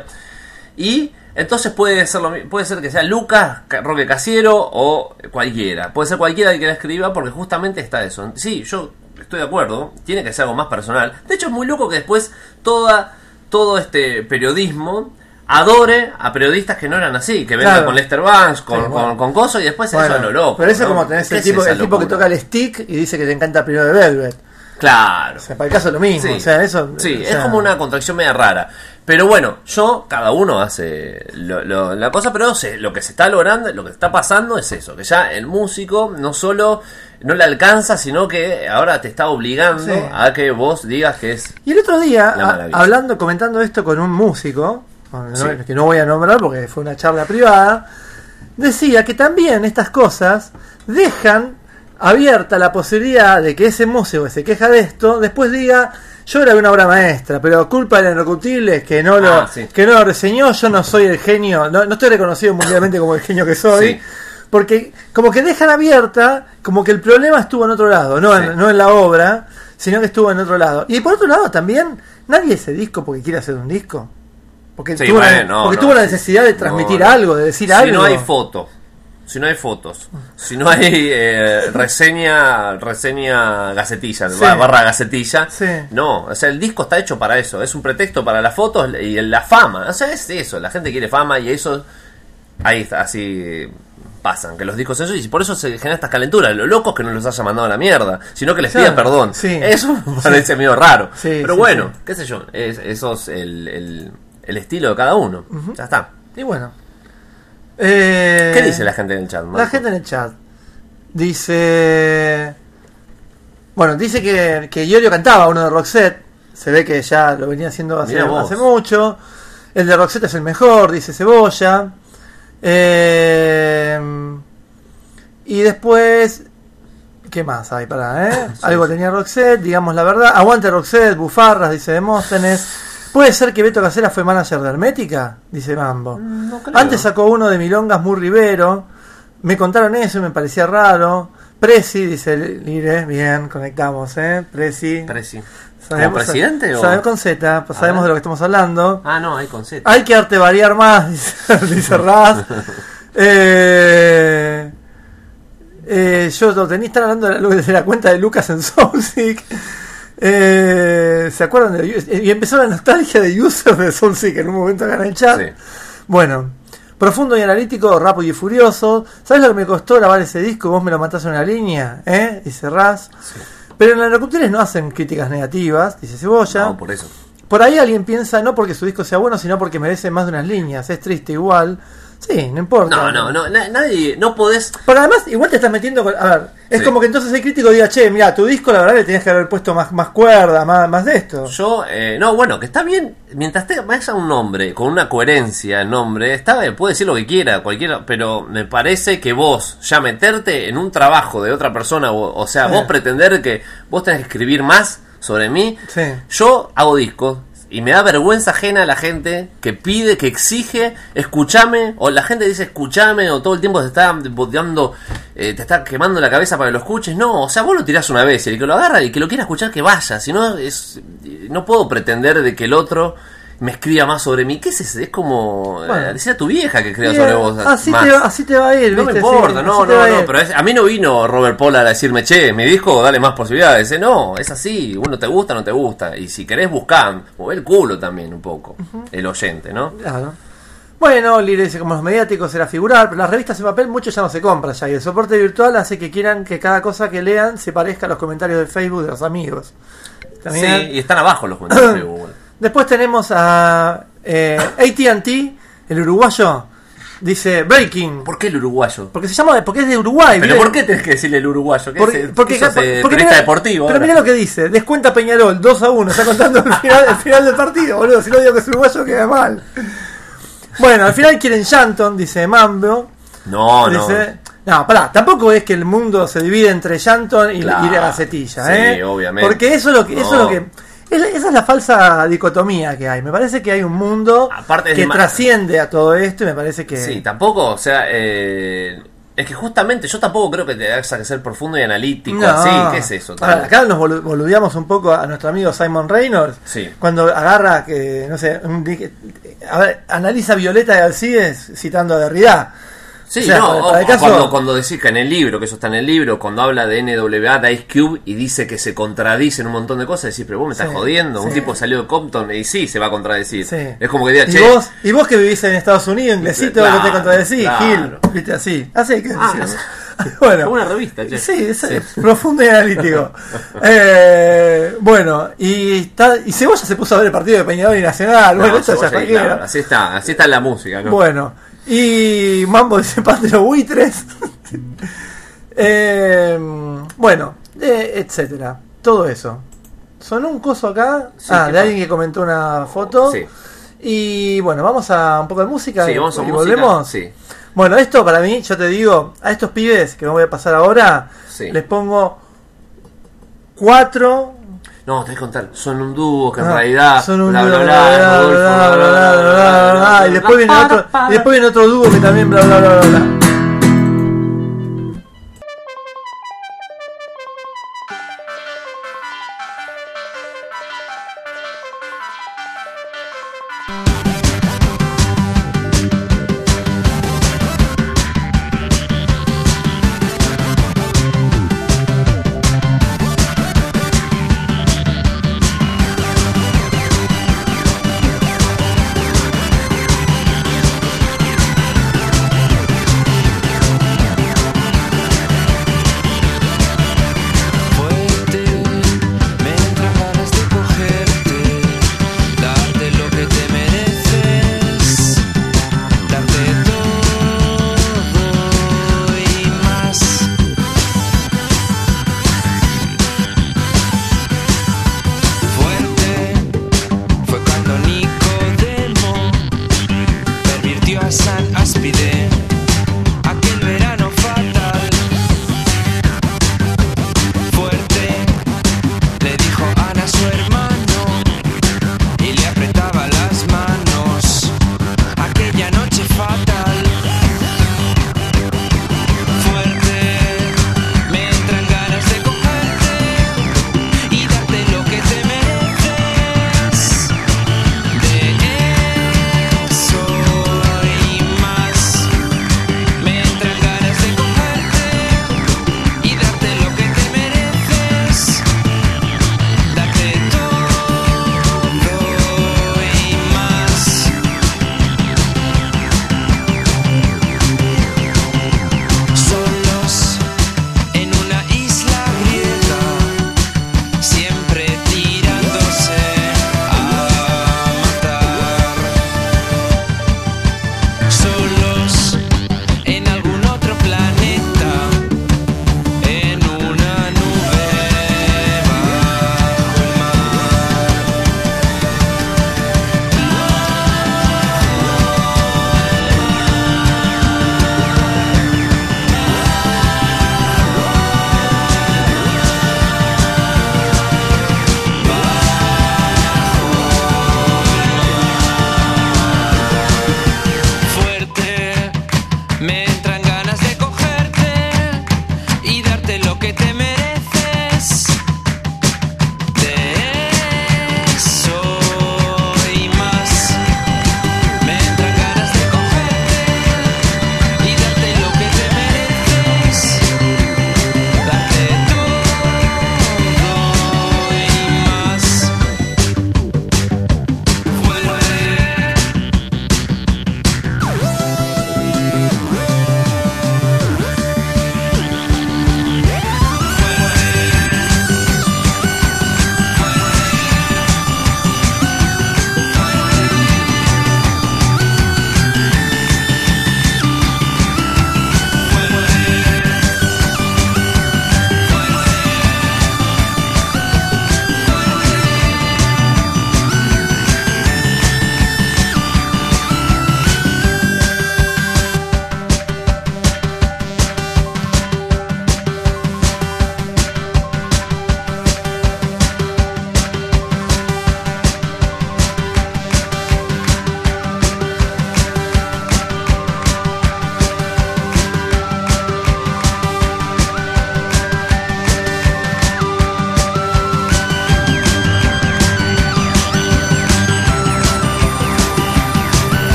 Y entonces puede ser lo, puede ser que sea Lucas Roque Casiero o cualquiera. Puede ser cualquiera el que la escriba porque justamente está eso. Sí, yo estoy de acuerdo, tiene que ser algo más personal. De hecho es muy loco que después toda, todo este periodismo adore a periodistas que no eran así, que vengan claro. con Lester Banks, con, sí, bueno. con, con Coso y después bueno, eso es lo loco. Pero eso es ¿no? como tenés el tipo, el tipo que toca el stick y dice que te encanta el primero de Velvet. Claro. O sea, para el caso es lo mismo. Sí, o sea, eso, sí o sea, es como una contracción media rara. Pero bueno, yo, cada uno hace lo, lo, la cosa, pero sé, lo que se está logrando, lo que está pasando es eso, que ya el músico no solo no le alcanza, sino que ahora te está obligando sí. a que vos digas que es. Y el otro día, a, hablando, comentando esto con un músico, sí. que no voy a nombrar porque fue una charla privada, decía que también estas cosas dejan abierta la posibilidad de que ese músico que se queja de esto después diga: yo grabé una obra maestra, pero culpa del Irrecutible que no lo ah, sí. que no lo reseñó, yo no soy el genio, no, no estoy reconocido mundialmente como el genio que soy, sí. porque como que dejan abierta como que el problema estuvo en otro lado, no, sí. en, no en la obra, sino que estuvo en otro lado. Y por otro lado también, nadie hace disco porque quiere hacer un disco. Porque, sí, tuvo, bueno, la, no, porque no, tuvo la necesidad de transmitir no, algo, de decir si algo. Si no hay foto, si no hay fotos, si no hay eh, reseña, reseña gacetilla, sí. barra gacetilla, sí. no, o sea, el disco está hecho para eso, es un pretexto para las fotos y la fama, o sea, es eso, la gente quiere fama y eso, ahí está, así pasan, que los discos eso, y por eso se generan estas calenturas, lo loco es que no los haya mandado a la mierda, sino que les pida perdón, sí. eso me parece medio raro, sí, pero sí, bueno, sí. qué sé yo, es, eso es el... el el estilo de cada uno, uh-huh. ya está. Y bueno, eh, ¿qué dice la gente en el chat, Marco? La gente en el chat dice, bueno, dice que, que Iorio cantaba uno de Roxette, se ve que ya lo venía haciendo hace, hace mucho. El de Roxette es el mejor, dice Cebolla. Eh, y después, ¿qué más hay para, eh? Sí, algo sí. Tenía Roxette, digamos la verdad. Aguante Roxette, bufarras, dice Demóstenes. ¿Puede ser que Beto Casella fue manager de Hermética? Dice Mambo. No creo. Antes sacó uno de Milongas muy Rivero. Me contaron eso y me parecía raro. Presi, dice Lire, bien, conectamos, ¿eh? Presi. Presi. ¿Como presidente o...? Sabemos con Z, pues sabemos de lo que estamos hablando. Ah, no, hay con Z. Hay que arte variar más, dice, dice Raz. eh, eh, yo lo tenía, están hablando de la, de la cuenta de Lucas en Soulseek. Eh, ¿Se acuerdan de...? Y empezó la nostalgia de users de Soulseek en un momento acá en el chat. Sí. Bueno, profundo y analítico, rápido y furioso. ¿Sabes lo que me costó grabar ese disco? Vos me lo matás en una línea, ¿eh? Dice Raz. Sí. Pero en las locutores no hacen críticas negativas, dice Cebolla. No, por eso. Por ahí alguien piensa, no porque su disco sea bueno, sino porque merece más de unas líneas. Es triste igual. Sí, no importa. No, no, no, na- nadie, no podés... Pero además, igual te estás metiendo con... A ver, es sí. Como que entonces el crítico diga, che, mira, tu disco la verdad le tenías que haber puesto más, más cuerda, más, más de esto. Yo, eh, no, bueno, que está bien, mientras te vaya un nombre, con una coherencia el nombre, está bien, puede decir lo que quiera, cualquiera, pero me parece que vos, ya meterte en un trabajo de otra persona, o, o sea, sí. Vos pretender que vos tenés que escribir más sobre mí, sí. Yo hago discos. Y me da vergüenza ajena a la gente que pide, que exige, escúchame, o la gente dice escúchame, o todo el tiempo te está boteando, eh, te está quemando la cabeza para que lo escuches. No, o sea, vos lo tirás una vez, y el que lo agarra y que lo quiera escuchar que vaya. Si no, es, no puedo pretender de que el otro me escriba más sobre mí. ¿Qué es eso? Es como bueno, eh, decir a tu vieja que escriba sobre vos así más. Te va, así te va a ir, no ¿viste? me importa, sí, no, no, no, pero es, a mí no vino Robert Pollard a decirme, che, mi disco, dale más posibilidades. Eh, no, es así, uno te gusta, no te gusta. Y si querés buscar, mueve el culo también un poco, uh-huh. El oyente, ¿no? Claro. Bueno, Lire dice, como los mediáticos era figurar, pero las revistas en papel mucho ya no se compran ya, y el soporte virtual hace que quieran que cada cosa que lean se parezca a los comentarios de Facebook de los amigos. ¿También? Sí, y están abajo los comentarios de Facebook. Después tenemos a eh, A T and T, el uruguayo, dice Breaking. ¿Por qué el uruguayo? Porque se llama, porque es de Uruguay. ¿Pero por qué tenés que decirle el uruguayo? ¿Qué porque, es, porque, ¿qué sos, porque, eh, porque periodista mirá, deportivo? Pero mirá lo que dice, descuenta Peñarol, dos a uno, está contando el final, el final del partido, boludo, si no digo que es uruguayo queda mal. Bueno, al final quieren Shanton, dice Mambo. No, dice, no. No, pará, tampoco es que el mundo se divide entre Shanton y, claro, y la Gacetilla, sí, ¿eh? Obviamente. Porque eso es lo que, no. eso es lo que esa es la falsa dicotomía que hay. Me parece que hay un mundo Aparte que trasciende a todo esto y me parece que... Sí, tampoco, o sea, eh, es que justamente yo tampoco creo que te hagas que ser profundo y analítico, no. Así, ¿qué es eso? Ahora, acá nos boludeamos un poco a nuestro amigo Simon Reynolds, sí. Cuando agarra, que no sé, un, a ver, analiza Violeta de Alcides citando a Derrida. Sí, o sea, no, para, para o, caso... cuando, cuando decís que en el libro, que eso está en el libro, cuando habla de N W A, de Ice Cube, y dice que se contradicen un montón de cosas, decís, pero vos me estás sí, jodiendo, sí. Un tipo salió de Compton, y sí, se va a contradecir. Sí. Es como que diga, che... ¿Y vos, y vos que vivís en Estados Unidos, inglesito, claro, que te contradecís, claro. Gil, viste, así, así que ah, decís, bueno, como una revista, che. Sí, es, sí. Profundo y analítico. eh, bueno, y está, y Cebolla se puso a ver el partido de Peñarol y Nacional, no, bueno, esto ya sí, claro, así está, así está la música, ¿no? Bueno. Y Mambo dice pan de los buitres. eh, bueno, eh, etcétera. Todo eso. Sonó un coso acá. Sí, ah, de pasa? Alguien que comentó una foto. Sí. Y bueno, vamos a un poco de música. Sí, vamos a y música. Volvemos. Sí. Bueno, esto para mí, yo te digo, a estos pibes que me voy a pasar ahora, sí. Les pongo cuatro. No, te voy a contar, son un dúo que en ah, realidad son un bla bla bla bla bla bla bla y después viene otro y después viene otro dúo que también bla bla bla bla bla. Me entra ganas de cogerte, darte lo que te mereces.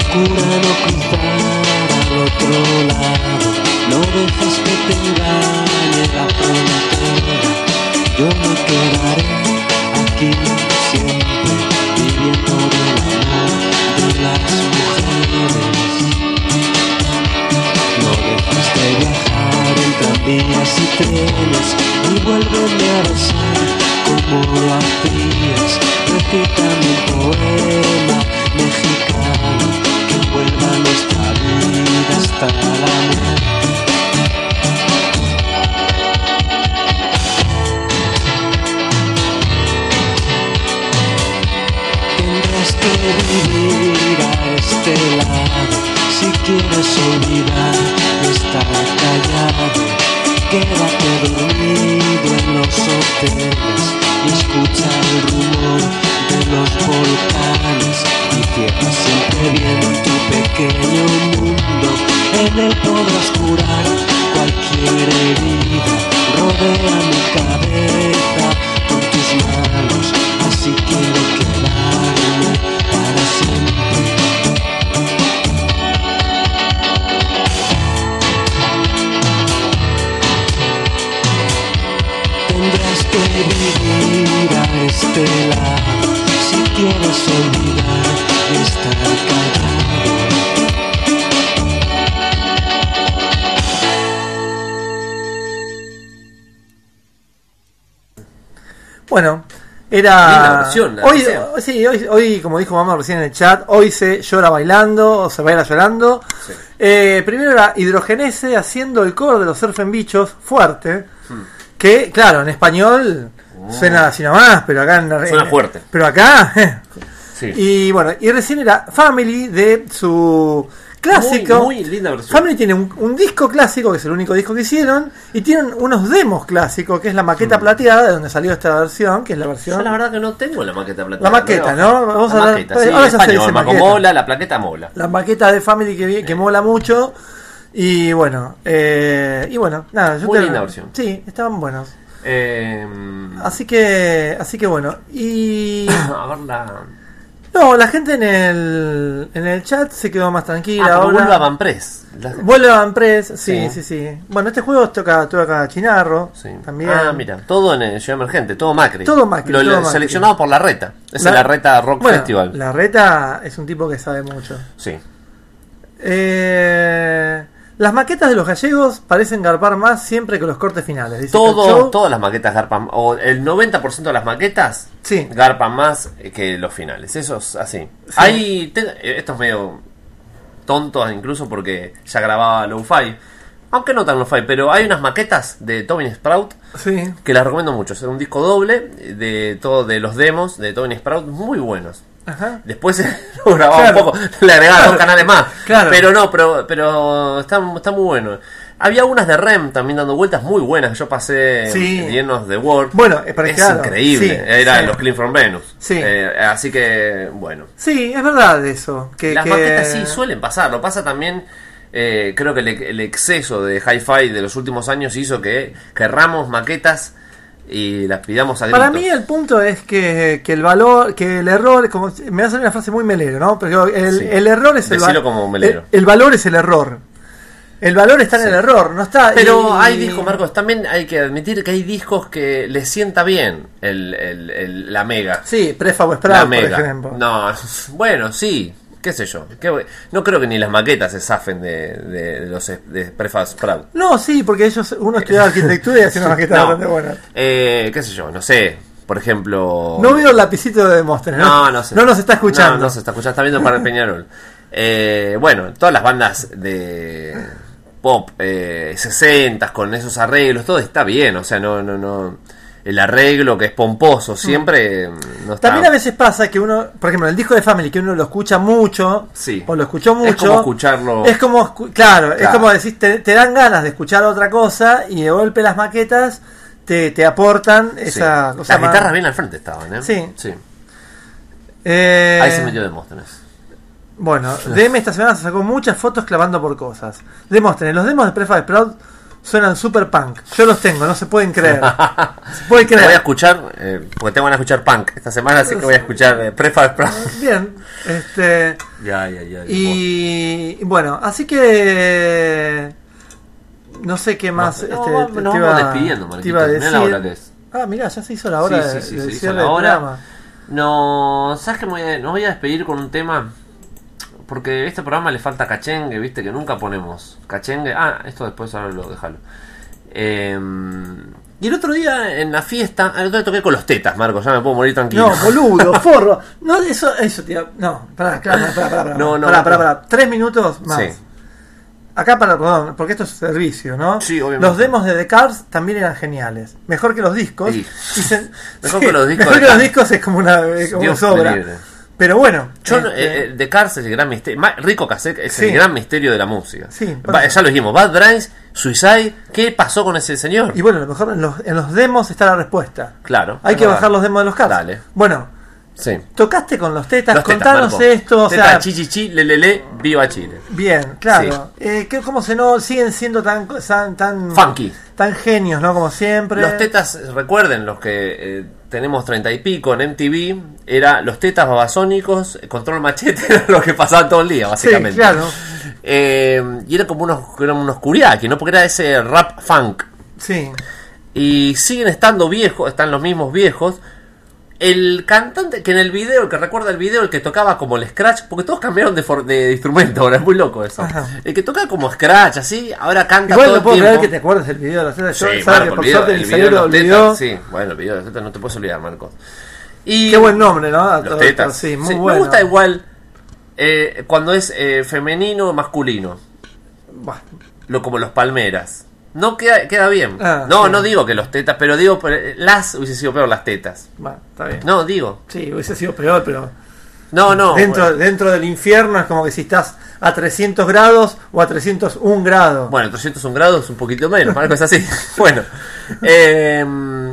Procura no cruzar al otro lado, no dejes que te engañe la frontera. Yo me quedaré aquí siempre, viviendo del amor de las mujeres. No dejes de viajar en tranvías y trenes y vuélveme a besar como lo hacías. Recítame un poema mexicano que vuelva nuestra vida hasta la muerte. Tendrás que vivir a este lado si quieres olvidar y estar callado. Quédate dormido en los hoteles y escucha el rumor de los volcanes y cierra siempre bien tu pequeño mundo. En él podrás curar cualquier herida. Rodea mi cabeza con tus manos, así quiero quedarme para siempre. Tendrás que vivir a este lado si quieres olvidar y estar callado. Bueno, era... Linda versión, la hoy, versión. sí, hoy, hoy, como dijo mamá recién en el chat, hoy se llora bailando o se baila llorando. Sí. Eh, primero era Hidrogenese haciendo el coro de los Surfen Bichos, fuerte. Hmm. Que, claro, en español oh. suena así nomás, pero acá... En, suena en, fuerte. Pero acá... Eh. Sí. Y bueno, y recién era Family de su clásico. Muy, muy linda versión. Family tiene un, un disco clásico, que es el único disco que hicieron, y tienen unos demos clásicos, que es la maqueta mm. plateada, de donde salió esta versión, que es la versión... Yo la verdad que no tengo la maqueta plateada. La maqueta, ¿no? Vamos la a maqueta, hablar, sí, ahora en ya español, se dice Maco maqueta. mola, la plaqueta mola. La maqueta de Family que, que mola mucho, y bueno, eh, y bueno, nada. Yo muy te, linda versión. Sí, estaban buenos. Eh, así que, así que bueno, y... a ver la... No, la gente en el en el chat se quedó más tranquila. Ah, ahora vuelve a Van Press. La... Vuelve a Van Press, sí, sí, sí, sí. Bueno, este juego toca, toca Chinarro, sí. También. Ah, mira, todo en el Ciudad Emergente, todo Macri. Todo Macri. Lo, todo lo Macri. Seleccionado por La Reta. Es la, la Reta Rock bueno, Festival. La Reta es un tipo que sabe mucho. Sí. Eh... Las maquetas de los gallegos parecen garpar más siempre que los cortes finales. Dice Todo, todas las maquetas garpan, o el noventa por ciento de las maquetas sí. garpan más que los finales. Eso es así. Sí. Hay, te, esto es medio tonto incluso porque ya grababa Lo-Fi. Aunque no tan Lo-Fi, pero hay unas maquetas de Tobin Sprout sí. que las recomiendo mucho. Es un disco doble de todo de los demos de Tobin Sprout muy buenos. Ajá. Después lo grababa claro. un poco, le agregaba claro. dos canales más. Claro. Pero no, pero pero está, está muy bueno. Había unas de R E M también dando vueltas muy buenas. Yo pasé sí. llenos de Word. Bueno, es claro. increíble. Sí, Era sí. los Clean from Venus. Sí. Eh, así que, bueno. Sí, es verdad eso. Que, Las que... maquetas sí suelen pasar. Lo pasa también. Eh, creo que el, el exceso de hi-fi de los últimos años hizo que querramos maquetas y las pidamos a gritos. Para mí el punto es que, que el valor, que el error, como me va a salir una frase muy melero, ¿no? Pero el, sí. el error es el valor. como melero. El, el valor es el error. El valor está sí. en el error, no está. Pero y... hay discos, Marcos, también hay que admitir que hay discos que les sienta bien el, el, el, la mega. Sí, Prefab Sprout, por ejemplo. No, bueno, sí. Qué sé yo, qué, no creo que ni las maquetas se zafen de, de, de los de Prefab Sprout. No, sí, porque ellos uno estudiaba arquitectura y hacía una maqueta no, bastante buena. Eh, qué sé yo, no sé, por ejemplo... No veo el lapicito de Demóstenes, ¿no? No, no sé. No nos está escuchando. No, no se está escuchando, está viendo para el Peñarol. Eh, bueno, todas las bandas de pop eh, sesenta con esos arreglos, todo está bien, o sea, no, no, no... El arreglo que es pomposo siempre mm. no está... También a veces pasa que uno, por ejemplo, el disco de Family, que uno lo escucha mucho, sí. o lo escuchó mucho, es como escucharlo, es como, claro, claro. es como decir, te, te dan ganas de escuchar otra cosa y de golpe las maquetas te, te aportan esa sí. cosa. Las más... guitarras bien al frente estaban, ¿eh? Sí. sí. Eh... Ahí se metió Demóstenes. Bueno, D M esta semana se sacó muchas fotos clavando por cosas. Demóstenes, los demos de Prefab Sprout suenan super punk. Yo los tengo, no se pueden creer. Se puede creer. Voy a escuchar, eh, porque tengo ganas de escuchar punk esta semana, así que voy a escuchar eh, Prefab Sprout. Bien, este, Ya, ya, ya. Y, y bueno, así que no sé qué más. No, este, no, te, nos te vamos iba, despidiendo, te Marquito. iba a Mirá decir. la hora que es. Ah, mirá, ya se hizo la hora Sí, de, sí, sí, de se hizo cierre la del hora. programa. No, ¿sabes qué? Me voy a, nos voy a despedir con un tema. Porque a este programa le falta cachengue, viste, que nunca ponemos. Cachengue. Ah, esto después ahora lo déjalo. Eh, y el otro día en la fiesta, el otro día toqué con los tetas, Marcos, ya me puedo morir tranquilo. No, boludo, forro. No, eso, eso, tío. No, pará, claro, pará, pará, pará. No, no, pará, pará, no. pará. Tres minutos más. Sí. Acá para, perdón, porque esto es servicio, ¿no? Sí, obviamente. Los demos de The Cars también eran geniales. Mejor que los discos. Sí. Y se- Mejor sí, que los discos Mejor de que los Cars. discos es como una, es como una Dios me sobra. libre. Pero bueno. Yo, no- este, eh, The Cars es el gran misterio. Ma- Rico Cassette es Sí. el gran misterio de la música. Sí, por Va, eso. ya lo dijimos. Bad Brains, Suicide. ¿Qué pasó con ese señor? Y bueno, a lo mejor en los, en los demos está la respuesta. Claro. Hay es que verdad. bajar los demos de los Cars. Dale. Bueno, Sí. tocaste con los tetas, Los tetas, contanos Marco. esto, o Teta, sea, chi, chi, chi, le, le, le, viva Chile. bien, claro. Eh, ¿qué- ¿Cómo se no siguen siendo tan tan tan, Funky. tan genios, no? Como siempre. Los tetas, recuerden, los que eh, tenemos treinta y pico en M T V, era los tetas babasónicos, eh, control machete, era lo que pasaba todo el día, básicamente. Sí, claro. Eh, y era como unos, eran unos curiaki, ¿no? Porque era ese rap funk. Sí. Y siguen estando viejos, están los mismos viejos. El cantante, que en el video, el que recuerda el video, el que tocaba como el scratch, porque todos cambiaron de, for- de instrumento ahora, es muy loco eso. Ajá. El que tocaba como scratch, así, ahora canta Igual todo no el puedo creer tiempo. que te acuerdes del video de los tetas. Yo Sí, sabes Marco, que el por video, suerte el el video de cerebro lo los olvidó. tetas, sí, bueno, el video de los tetas no te puedes olvidar, Marcos. Y Qué buen nombre, ¿no? A los todo tetas. esto, Sí, muy Sí, bueno. me gusta igual eh, cuando es eh, femenino o masculino, Buah, lo como los palmeras. No queda, queda bien. Ah, no, sí. no digo que los tetas, pero digo, pero las hubiese sido peor las tetas. bueno, está bien. No, digo. Sí, hubiese sido peor, pero No, no. dentro, bueno. dentro del infierno es como que si estás a trescientos grados o a trescientos un grados. Bueno, trescientos un grados, un poquito menos, Marco, es así. Bueno. Eh,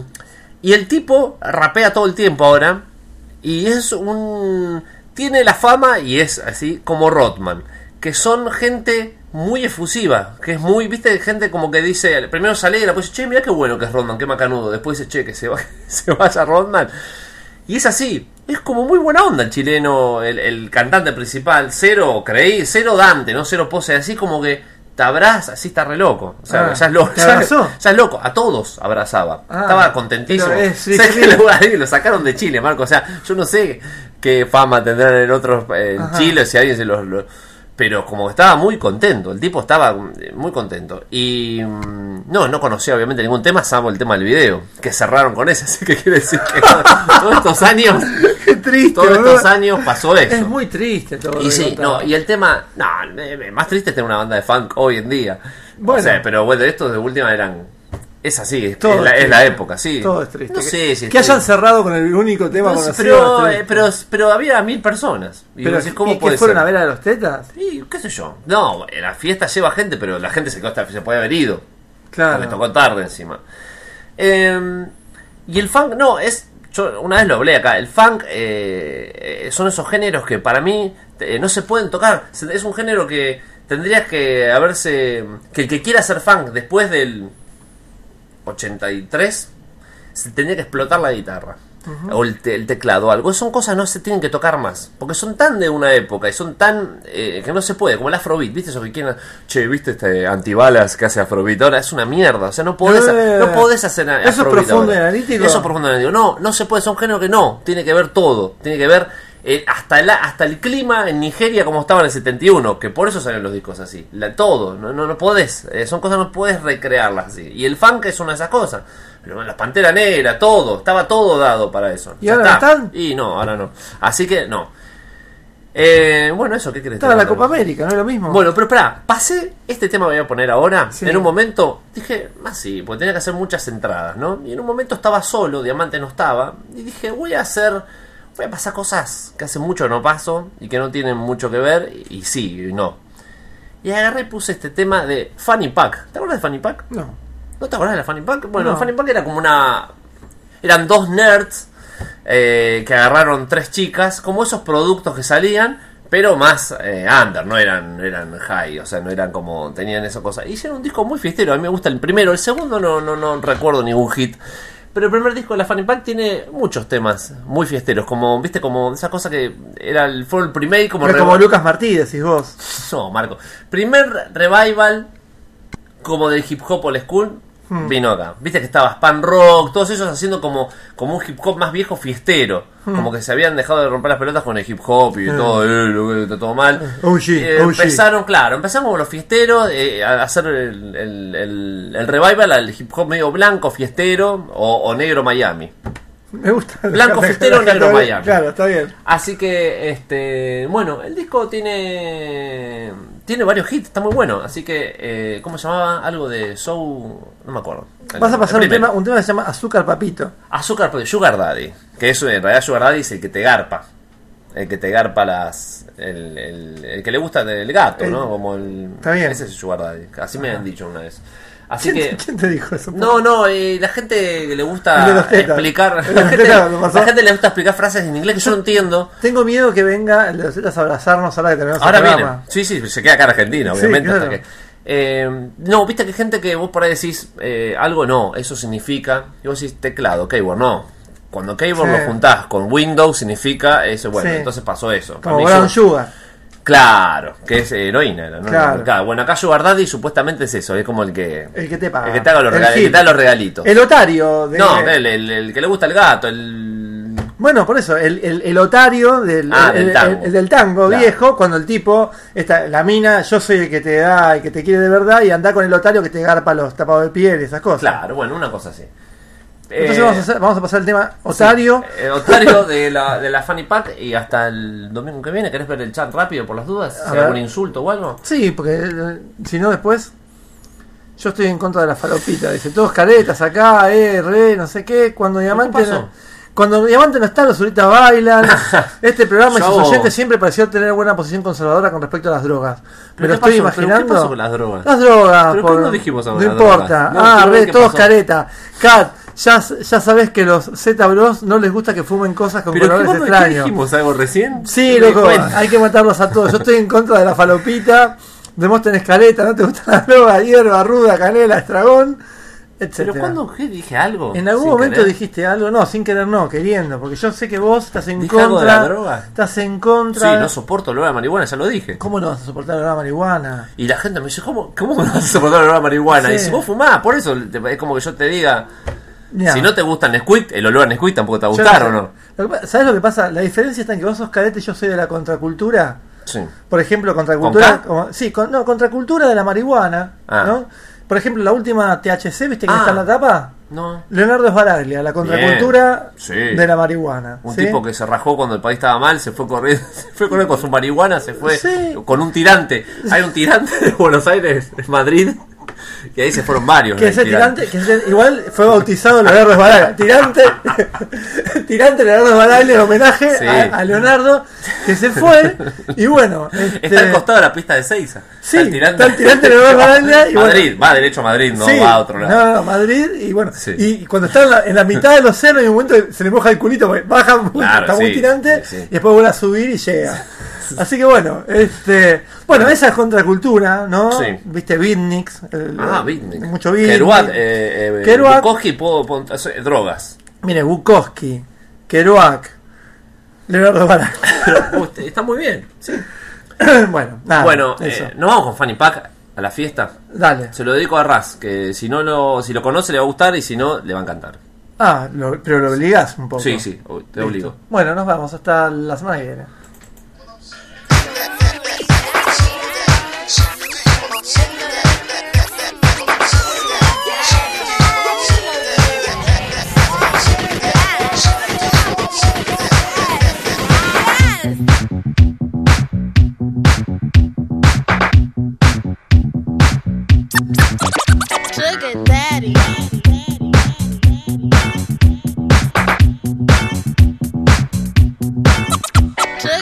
y el tipo rapea todo el tiempo ahora. Y es un... Tiene la fama y es así como Rodman. Que son gente muy efusiva. Que es muy... ¿Viste? Gente como que dice... Primero se alegra, después dice, che, mira qué bueno que es Rodman, qué macanudo. Después dice, che, que se, va, se vaya Rodman. Y es así. Es como muy buena onda el chileno, el, el cantante principal. Cero, creí, cero Dante, ¿no? Cero pose. Así como que te abraza, así está re loco. O sea, Ah, ya, es loco, ¿te ya, abrazó? ya es loco. A todos abrazaba. Ah, Estaba contentísimo. pero es- sí, ¿Sabes sí. qué? Lo, lo sacaron de Chile, Marco. O sea, yo no sé qué fama tendrán en otros eh, en Ajá. Chile, si alguien se los... los- pero como estaba muy contento, el tipo estaba eh, muy contento. Y mm, no, no conocía obviamente ningún tema, salvo el tema del video, que cerraron con ese, así que quiere decir que todos estos años, Qué triste, todos boludo. estos años pasó eso. Es muy triste todo. lo Y que sí, contaba. no, y el tema, no, eh, más triste es tener una banda de funk hoy en día. Bueno. O sea, pero bueno, estos de última eran, es así, es, Todo es la, es es la triste. época, sí. Todo es triste. No que, sé si es que hayan triste. cerrado con el único tema No sé, conocido. pero, es eh, triste. pero, pero había mil personas. Y Pero vos decís, ¿cómo ¿y que puede fueron ser? a ver a los tetas? Y qué sé yo. No, la fiesta lleva gente, pero la gente se, costa- se puede haber ido. Claro. Porque tocó tarde encima. Eh, y el funk, no, es. Yo una vez lo hablé acá. El funk eh, eh, son esos géneros que para mí eh, no se pueden tocar. Es un género que tendrías que haberse. Que el que quiera hacer funk después del ochenta y tres se tendría que explotar la guitarra. O el, te- el teclado o algo. Son cosas que no se tienen que tocar más. Porque son tan de una época y son tan eh, que no se puede. Como el afrobeat, ¿viste? Eso que quieren. Che, ¿viste este antibalas que hace afrobeat? Ahora es una mierda. O sea, no podés, Eh, no podés hacer a- ¿eso es afrobeat profundo ahora. y analítico? Eso es profundo y analítico. No, no se puede. Son géneros que no. Tiene que ver todo. Tiene que ver eh, hasta, el, hasta el clima en Nigeria como estaba en el setenta y uno. Que por eso salen los discos así. La, todo. No, no, no podés. Eh, son cosas que no podés recrearlas así. Y el funk es una de esas cosas. Pero la Pantera Negra, todo, estaba todo dado para eso. ¿Y Ya ahora no está. están? Y no, ahora no. Así que no. Eh, bueno, eso, ¿qué querés? Estaba la decir? Copa América, ¿no es lo mismo? Bueno, pero espera, pasé este tema que voy a poner ahora. Sí. En un momento dije, más sí, porque tenía que hacer muchas entradas, ¿no? Y en un momento estaba solo, Diamante no estaba. Y dije, voy a hacer, voy a pasar cosas que hace mucho no paso y que no tienen mucho que ver. Y, y sí, y no. Y agarré y puse este tema de Fanny Pack. ¿Te acuerdas de Fanny Pack? No. ¿No te acordás de la Fanny Pack? Bueno, No. Fanny Pack era como una... Eran dos nerds eh, que agarraron tres chicas, como esos productos que salían, pero más eh, under, no eran, no eran high, o sea, no eran como... Tenían esa cosa. Y hicieron un disco muy fiestero, a mí me gusta el primero, el segundo no, no, no recuerdo ningún hit. Pero el primer disco de la Fanny Pack tiene muchos temas muy fiesteros, como, viste, como esa cosa que era el, fue el primer como... Pero como Lucas Martí, decís vos. No, Marco. Primer revival como del hip hop old school hmm. vino acá. Viste que estaba Span Rock, todos ellos haciendo como, como un hip hop más viejo fiestero. Hmm. Como que se habían dejado de romper las pelotas con el hip hop y hmm. todo, eh, lo que está todo mal. Oh, sí, eh, oh, empezaron, sí. claro, empezaron como los fiesteros eh, a hacer el, el, el, el revival al hip hop medio blanco, fiestero o, o negro Miami. Me gusta. Blanco fiestero, negro Miami. Claro, está bien. Así que, este, bueno, el disco tiene tiene varios hits, está muy bueno. Así que, eh, ¿cómo se llamaba? Algo de Soul, no me acuerdo. Vas a pasar un tema, un tema que se llama Azúcar Papito. Azúcar Papito, Sugar Daddy. Que eso en realidad Sugar Daddy es el que te garpa. El que te garpa las... El, el, el que le gusta el gato, el, ¿no? Como el... Está bien. Ese es Sugar Daddy. Así me Ajá. han dicho una vez. Así ¿Quién, que, ¿Quién te dijo eso? No, no, eh, la gente le gusta tetas, explicar la gente, la gente le gusta explicar frases en inglés que yo no entiendo. Tengo miedo que venga el de los tetas a abrazarnos ahora que tenemos Ahora el viene, programa. sí, sí, se queda acá en Argentina, obviamente. Sí, claro. Hasta que, eh, no, viste que hay gente que vos por ahí decís eh, algo no, eso significa, y vos decís teclado, keyboard, no. Cuando keyboard Sí. lo juntás con Windows significa eso, bueno, Sí. entonces pasó eso. Como Brown Sugar. Claro, que es heroína, ¿no? Claro. Claro. Bueno, acá Sugar Daddy supuestamente es eso, es como el que El que te paga. el que te haga los, El regal- el que hit. te da los regalitos. El otario. De... No, el, el, el que le gusta el gato, el... Bueno, por eso, el, el, el otario del, Ah, el, del tango. el- el del tango Claro. viejo, cuando el tipo, esta, la mina, yo soy el que te da, el que te quiere de verdad, y anda con el otario que te garpa los tapados de piel y esas cosas. Claro, bueno, una cosa así. Entonces Eh, vamos, a hacer- vamos a pasar el tema otario. sí, eh, otario de la, de la Fanny Pack y hasta el domingo que viene. ¿Querés ver el chat rápido por las dudas? A Si hay ver. algún insulto o algo. Sí, porque eh, si no después... Yo estoy en contra de la falopita. Dice, todos caretas acá, eh, re, no sé qué. Cuando Diamante... pasó? No, cuando Diamante no está, los ahorita bailan. Este programa y sus Yo- oyentes siempre pareció tener buena posición conservadora con respecto a las drogas. Me ¿Pero lo qué estoy pasó? ¿Pero imaginando. qué pasó con las drogas? Las drogas. ¿Pero por- qué no dijimos sobre No las importa. drogas? No, ah, quiero ver re, qué todos pasó. careta. Cat, ya, ya sabes que los Z Bros no les gusta que fumen cosas con ¿Pero qué, colores vos- ¿qué extraños. dijimos algo recién? Sí, No me loco, cuenta. hay que matarlos a todos. Yo estoy en contra de la falopita. De vos tenés careta, no te gusta la droga, hierba, ruda, canela, estragón, etcétera. ¿Pero cuándo qué, dije algo? En algún Sin momento querer. dijiste algo, no, sin querer no, queriendo, porque yo sé que vos estás en ¿Dije contra. algo de la droga? Estás en contra. Sí, no soporto el olor a marihuana, ya lo dije. ¿Cómo no vas a soportar la marihuana? Y la gente me dice, ¿cómo, cómo no vas a soportar el olor a marihuana? Sí. Y si vos fumás, por eso te- es como que yo te diga, Mirá, si no te gusta el Nesquik, el olor a Nesquik tampoco te va a yo gustar, sé. ¿o no? Lo que pa- ¿Sabes lo que pasa? La diferencia está en que vos sos cadete y yo soy de la contracultura. Sí. Por ejemplo, contracultura. ¿Con K? Como, sí, con, no, contracultura de la marihuana. Ah. ¿No? Por ejemplo, la última T H C, ¿viste que Ah. está en la tapa? No. Leonardo Sbaraglia, la contracultura Sí. de la marihuana. Un ¿sí? tipo que se rajó cuando el país estaba mal, se fue corriendo, se fue corriendo con su marihuana, se fue Sí. con un tirante. Hay un tirante de Buenos Aires, de Madrid, y ahí se fueron varios. Que ¿no? ese El tirante, que ese- igual fue bautizado Leonardo Sbaraglia. Tirante, tirante Leonardo Sbaraglia en homenaje Sí. a, a Leonardo, que se fue. Y bueno, este, Está al costado de la pista de Seiza. sí, Está el tirante, está el tirante Leonardo Sbaraglia. Y bueno, Madrid, va derecho a Madrid, no sí, va a otro lado. No, no, Madrid, y bueno, Sí. y cuando está en la, en la mitad del océano, hay un momento que se le moja el culito, porque baja, muy- Claro, está muy sí, tirante, sí, sí. y después vuelve a subir y llega. Así que bueno, este, bueno, esa es contracultura, ¿no? Sí. Viste, Beatniks. el- Ah, Beatnik. Mucho Beatnik. Kerouac, eh, eh, Kerouac. Bukowski, puedo, puedo- eh, drogas. Mire, Bukowski, Kerouac, Leonardo Sbaraglia. Pero, uh, está muy bien. Sí. Bueno, nada. bueno, eso. eh, nos vamos con Fanny Pack a la fiesta. Dale. Se lo dedico a Raz, que si no lo, si lo conoce le va a gustar y si no, le va a encantar. Ah, lo- pero lo obligás un poco. Sí, sí, te Listo. obligo. Bueno, nos vamos hasta la semana que viene. Sugar daddy. Sugar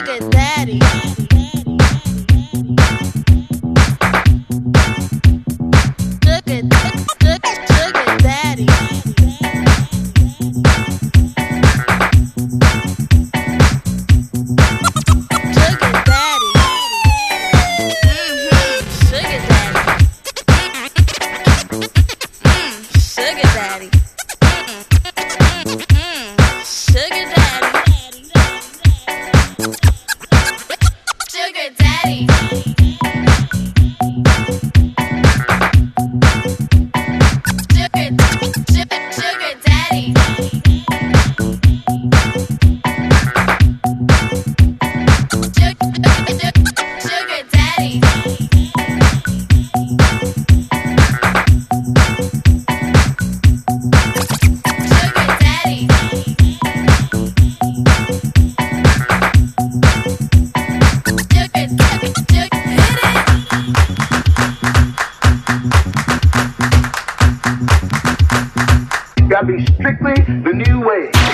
Gotta be strictly the new way.